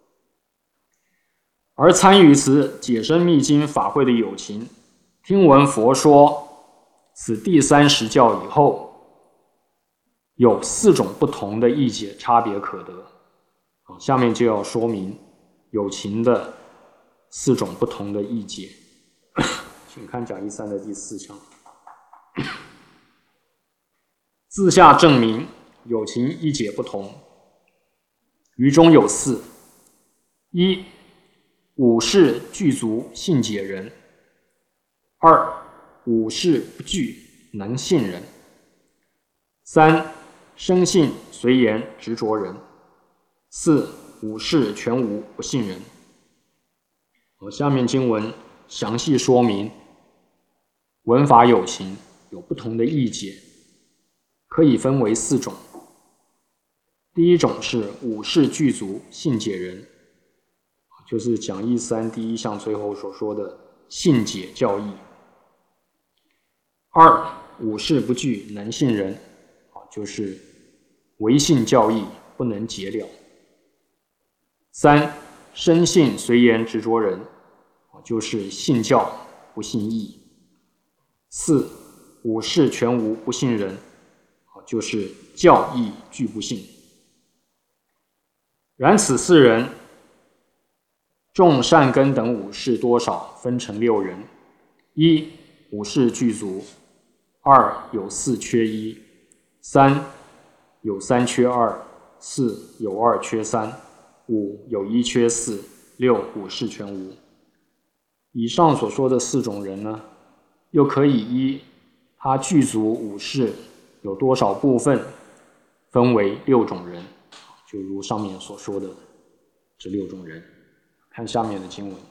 而参与此解深密经法会的有情，听闻佛说此第三实教以后，有4种不同的义解差别可得。下面就要说明有情的4种不同的义解。请看讲义3的第4项。自下证明有情义解不同，于中有4：一、五事具足信解人；二、五事不具能信人；三、生信随言执着人；四、五事全无不信人。下面经文详细说明闻法有情有不同的义解，可以分为4种。第一种是五事具足信解人，就是讲义3第1项最后所说的信解教义。二、五事不具能信人，就是唯信教义不能解了。三、生信随言执着人，就是信教不信义。四、五事全无不信人，就是教义俱不信。然此4人，众善根等五事多少分成6人：一、五事具足；二、有4缺1；三、有3缺2；四、有2缺3；五、有1缺4；六、五事全无。以上所说的4种人呢，又可以依他具足五事有多少部分，分为6种人，就如上面所说的这6种人。看下面的经文。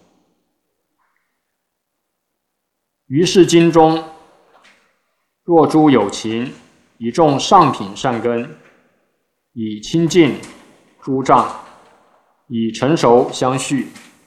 于是经中，若诸有情以种上品善根，以清净诸障，以成熟相续，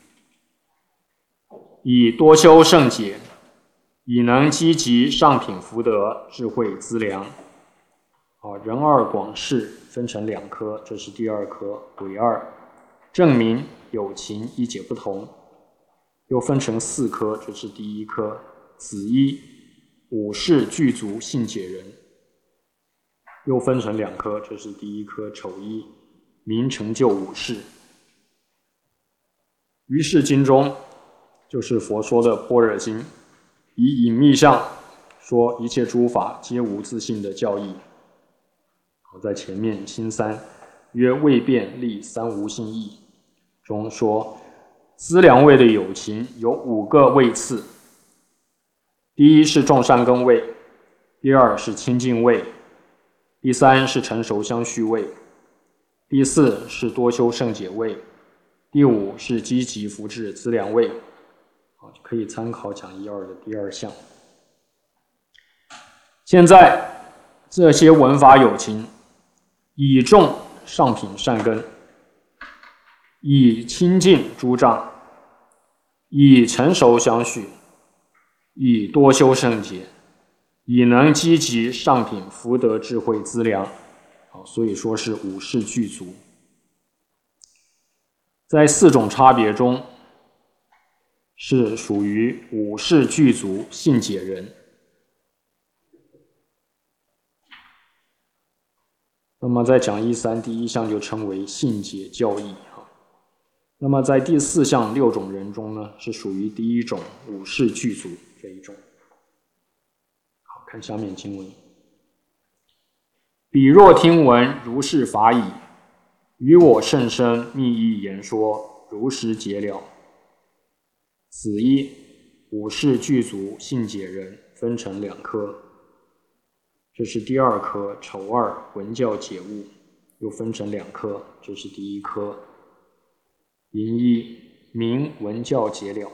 以多修圣解，以能积集上品福德智慧资粮。人二广释分成2科，这是第2科，伪二证明有情义解不同，又分成4科，这是第1科，子一五事具足信解人，又分成2科，这是第1科，丑一明成就五事。于是经中，就是佛说的般若经，以隐密相说一切诸法皆无自性的教义。在前面心3曰未变立三无性义中说，资粮位的有情有5个位次：第一是众善根位，第2是清净位，第3是成熟相续位，第4是多修圣解位，第5是积极福智资粮位。可以参考讲义2的第2项。现在这些闻法有情以种上品善根，以清净诸障，以成熟相续，以多修圣解，以能积集上品福德智慧资粮，所以说是五事具足。在4种差别中，是属于五事具足信解人。那么在讲义3第1项就称为信解教义。那么在第4项6种人中呢，是属于第1种五事具足这一种。好，看下面经文。彼若听闻如是法已，于我甚深密意言说，如实解了。子一五事具足信解人分成2科，这是第2科，丑2闻教解悟，又分成2科，这是第1科，寅一明闻教解了。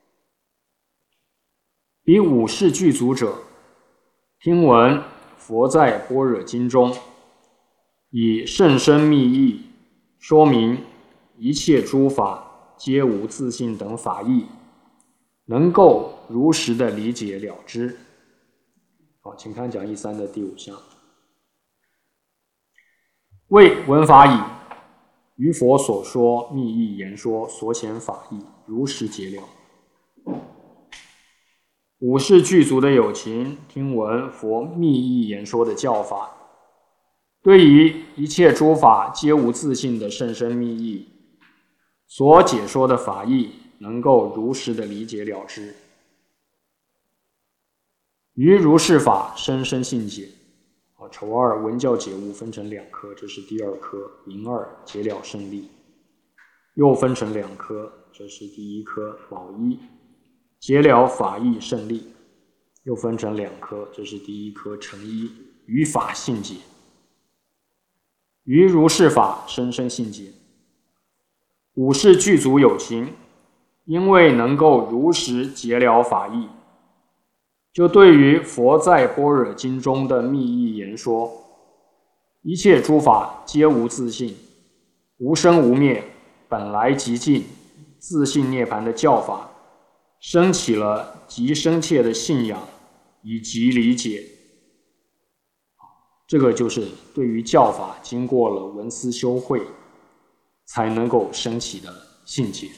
彼五事具足者，听闻佛在般若经中以甚深密意说明一切诸法皆无自性等法义，能够如实的理解了之。好，请看讲义3的第5项。谓闻法已，于佛所说密意言说所显法义，如实解了。五世具足的有情，听闻佛密意言说的教法，对于一切诸法皆无自性的甚深密意所解说的法义，能够如实的理解了之。于如是法深深信解。丑2文教解悟分成2科，这是第2科。寅2解了胜利，又分成2科，这是第1科。卯1解了法义胜利，又分成2科，这是第1科。辰1于法信解。于如是法深深信解。五世具足有情，因为能够如实解了法义，就对于佛在般若经中的密意言说，一切诸法皆无自性，无生无灭，本来极尽，自性涅槃的教法，升起了极深切的信仰以及理解。这个就是对于教法经过了闻思修慧才能够升起的信解。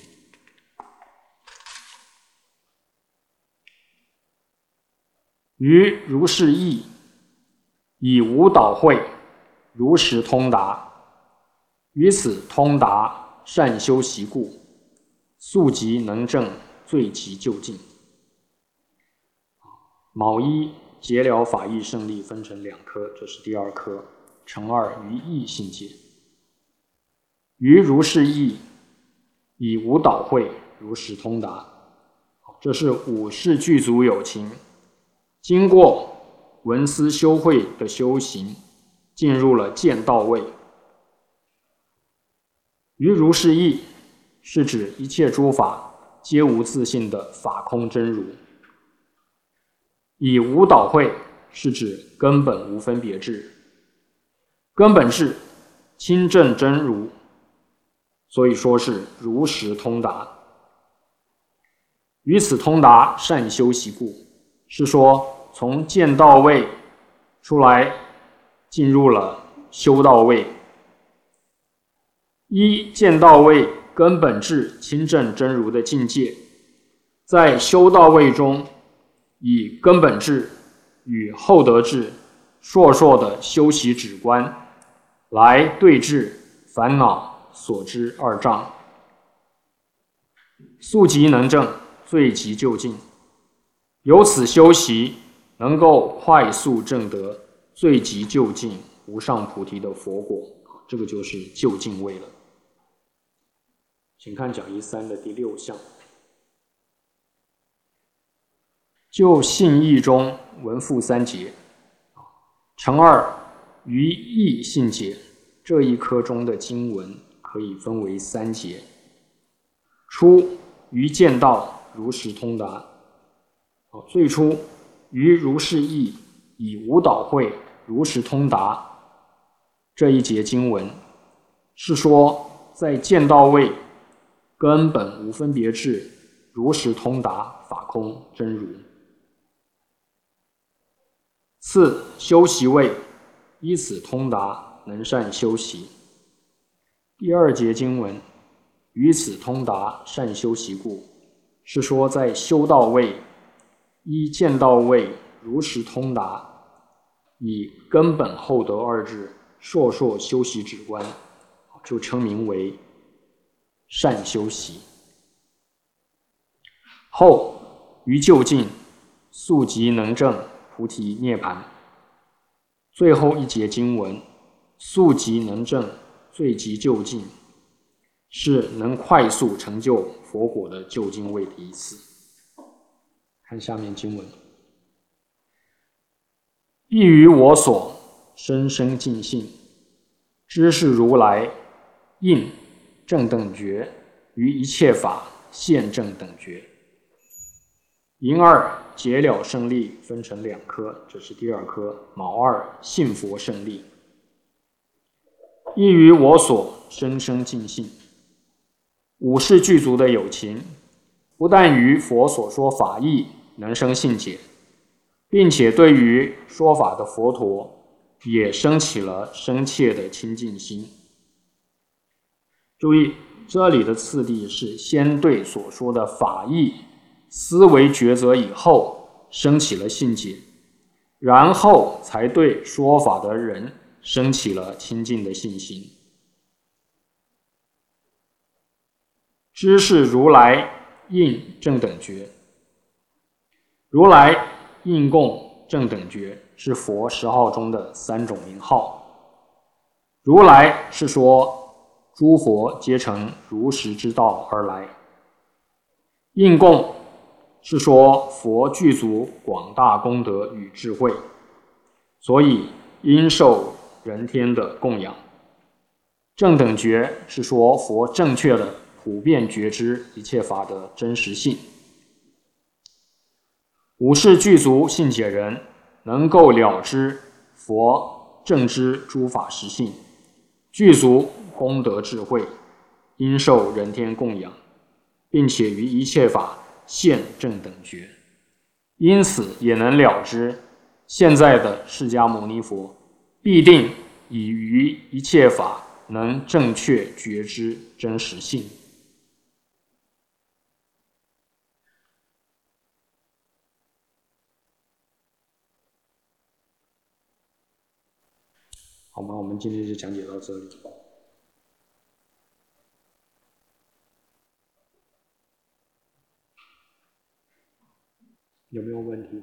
于如是义，以无导会，如实通达，于此通达善修习故，速疾能正，罪疾就尽。卯1解了法义胜利分成2科，这是第2科。辰2于义信解。于如是义，以无导会，如实通达。这是五世具足有情，经过闻思修慧的修行，进入了见道位。于如是义，是指一切诸法皆无自性的法空真如。以无导会，是指根本无分别智，根本智清正真如，所以说是如实通达。于此通达善修习故，是说从见道位出来，进入了修道位。依见道位根本智清正真如的境界，在修道位中，以根本智与后得智硕硕的修习止观来对治烦恼所知2障，速疾能正，罪疾就尽。由此修习，能够快速证得罪疾就尽无上菩提的佛果，这个就是就近位了。请看讲义3的第6项。就信义中闻复3节。辰2于义信解，这一科中的经文可以分为3节。初于见道如实通达。最初于如是义，以无导会，如实通达，这一节经文是说在见道位根本无分别智，如实通达法空真如。次修习位，依此通达能善修习。第2节经文于此通达善修习故，是说在修道位依见道位如实通达，以根本后得2智硕硕修习止观，就称名为善修习。后于就近速疾能正菩提涅槃。最后一节经文速疾能正，罪疾就尽，是能快速成就佛果的就近位的意思。看下面经文。亦于我所深深尽信，知是如来应正等觉，于一切法现正等觉。寅2解了胜利分成2科，这是第2科。卯2信佛胜利。亦于我所深深尽信。 五世具足的有情，不但于佛所说法义能生信解，并且对于说法的佛陀也升起了深切的亲近心。注意，这里的次第是先对所说的法义思维抉择以后升起了信解，然后才对说法的人升起了亲近的信心。知是如来应正等觉，如来应供正等觉是佛10号中的3种名号。如来是说诸佛皆成如实之道而来，应供是说佛具足广大功德与智慧，所以应受人天的供养。正等觉是说佛正确的普遍觉知一切法的真实性。五世具足信解人能够了知佛正知诸法实性，具足功德智慧，应受人天供养，并且于一切法现正等觉，因此也能了知现在的释迦牟尼佛必定已于一切法能正确觉知真实性。好吗？我们今天就讲解到这里。有没有问题？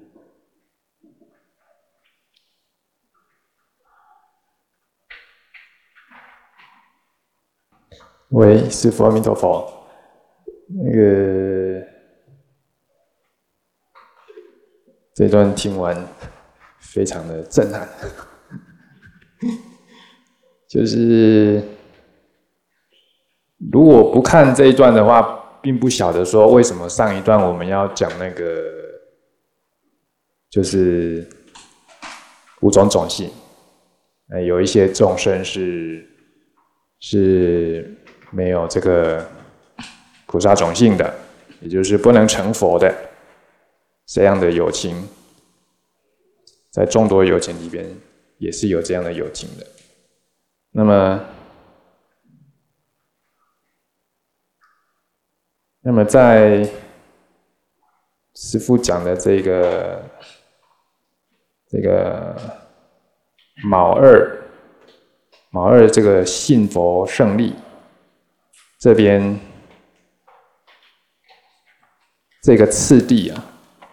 喂，师父阿弥陀佛。这段听完非常的震撼，就是如果不看这一段的话，并不晓得说为什么上一段我们要讲那个就是五种种性，有一些众生是没有这个菩萨种性的，也就是不能成佛的这样的有情，在众多有情里边也是有这样的有情的。那么在师父讲的这个卯二这个信佛胜利这边这个次第啊，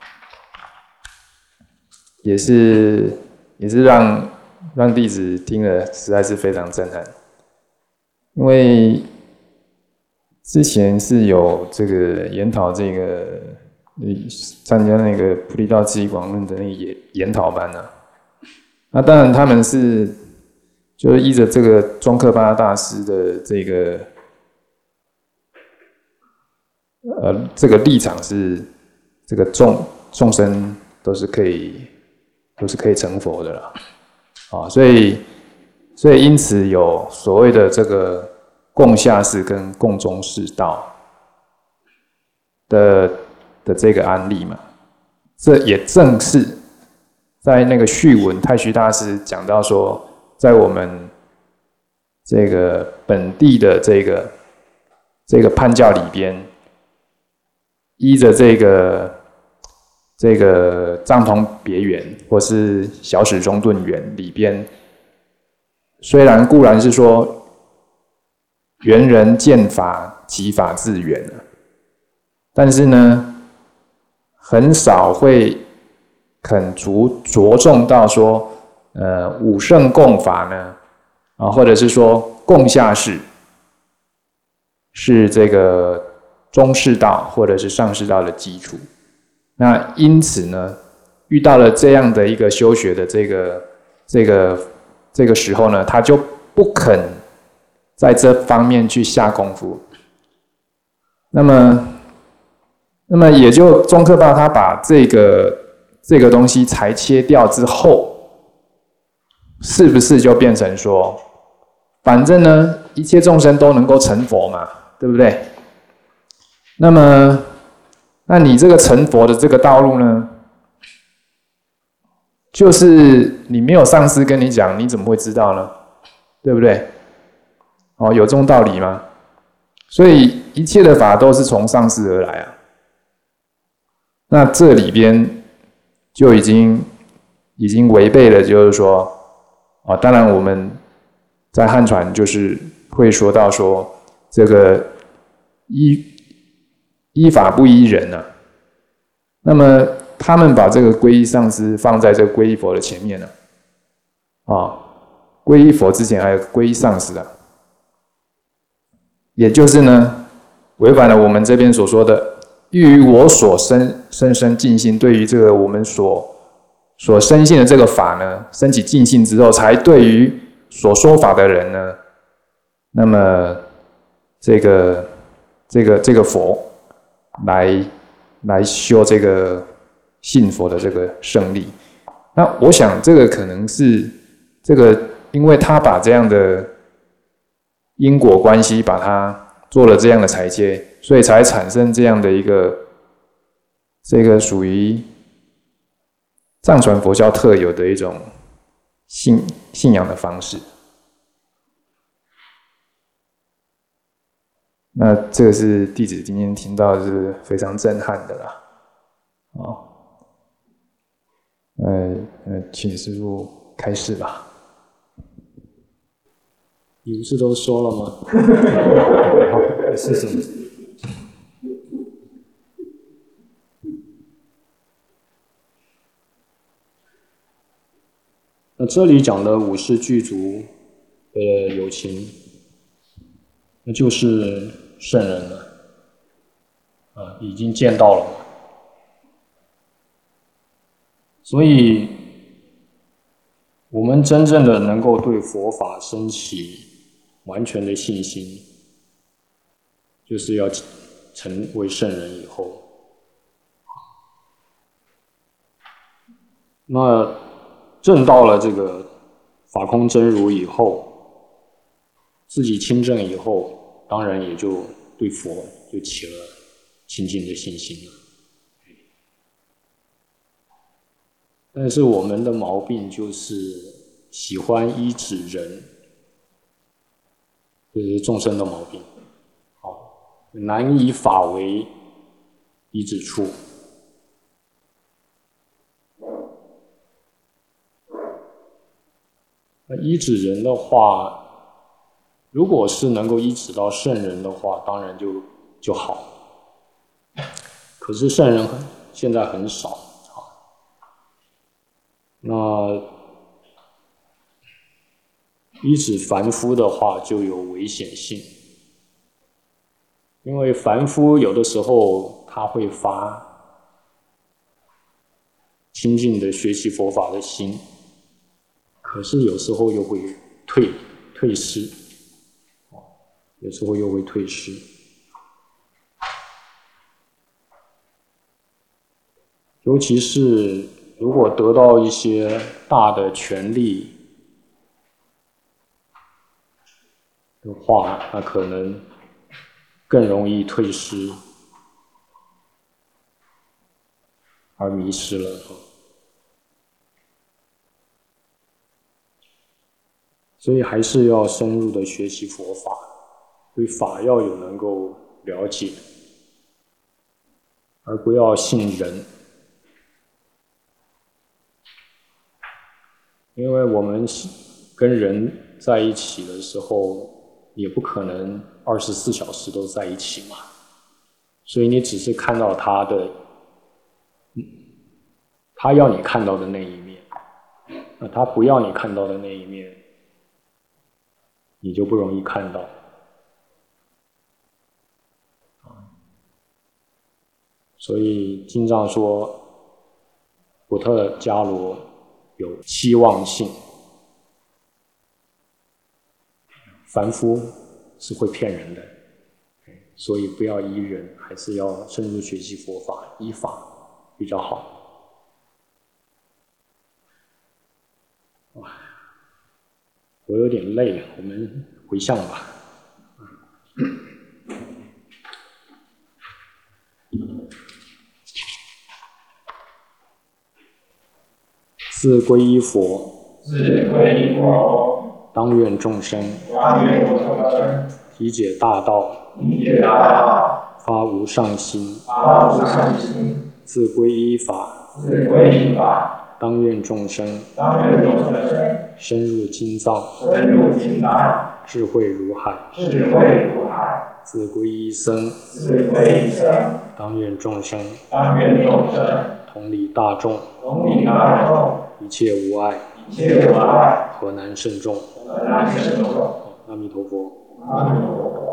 也是让弟子听了实在是非常震撼，因为之前是有这个研讨这个参加那个菩提道次第广论的那个研讨班啊，那当然他们是就是依着这个宗喀巴大师的这个立场是这个众生都是可以成佛的啦，啊，所以因此有所谓的这个共下士跟共中士道的这个案例嘛，这也正是在那个序文太虚大师讲到说，在我们这个本地的这个判教里边，依着这个藏通别圆或是小始中顿圆里边，虽然固然是说圆人见法即法自圆，但是呢，很少会肯着重到说，五圣共法呢，啊，或者是说共下士是这个中士道或者是上士道的基础。那因此呢，遇到了这样的一个修学的这个时候呢，他就不肯在这方面去下功夫。那么也就宗喀巴他把这个东西裁切掉之后，是不是就变成说，反正呢一切众生都能够成佛嘛，对不对？ 那么，那你这个成佛的这个道路呢，就是你没有上师跟你讲，你怎么会知道呢？对不对？哦，有这种道理吗？所以一切的法都是从上师而来啊。那这里边就已经违背了，就是说，啊，当然我们在汉传就是会说到说，这个依法不依人啊。那么他们把这个皈依上师放在这个皈依佛的前面呢，啊，皈依佛之前还有皈依上师啊，也就是呢，违反了我们这边所说的“欲于我所生尽性”，对于这个我们所深信的这个法呢，升起尽性之后，才对于所说法的人呢，那么这个佛来修这个信佛的这个胜利。那我想这个可能是这个，因为他把这样的因果关系把它做了这样的裁切，所以才产生这样的一个这个属于藏传佛教特有的一种信仰的方式。那这个是弟子今天听到的是非常震撼的啦，请师父开示吧。 你不是都说了吗？好，是什么？那这里讲的五世具足的有情，那就是圣人了，已经见到了嘛。所以，我们真正的能够对佛法升起完全的信心，就是要成为圣人以后。那证到了这个法空真如以后，自己亲证以后，当然也就对佛就起了亲近的信心了。但是我们的毛病就是喜欢依止人，这是众生的毛病。好，难以法为依止处。那依止人的话，如果是能够依止到圣人的话，当然就好。可是圣人现在很少。那依止凡夫的话就有危险性，因为凡夫有的时候他会发亲近的学习佛法的心，可是有时候又会退失，有时候又会退失。尤其是如果得到一些大的权力的话，那可能更容易退失而迷失了。所以还是要深入的学习佛法，对法要有能够了解，而不要信人。因为我们跟人在一起的时候，也不可能24小时都在一起嘛，所以你只是看到他要你看到的那一面，那他不要你看到的那一面，你就不容易看到。所以经上说，普特伽罗有期望性，凡夫是会骗人的，所以不要依人，还是要深入学习佛法，依法比较好。我有点累，我们回向吧。 自皈依佛， 自皈依佛， 当愿众生当愿众生体解大道， 理解大道， 发无上心， 发无上心， 自皈依法， 自皈依法， 当愿众生当愿众生深入经藏， 深入经藏， 智慧如海， 智慧如海， 自皈依僧， 自皈依僧， 当愿众生当愿众生同理大众， 同理大众， 一切无碍， 一切无碍， 河南圣众。 河南圣众。 阿弥陀佛。 阿弥陀佛。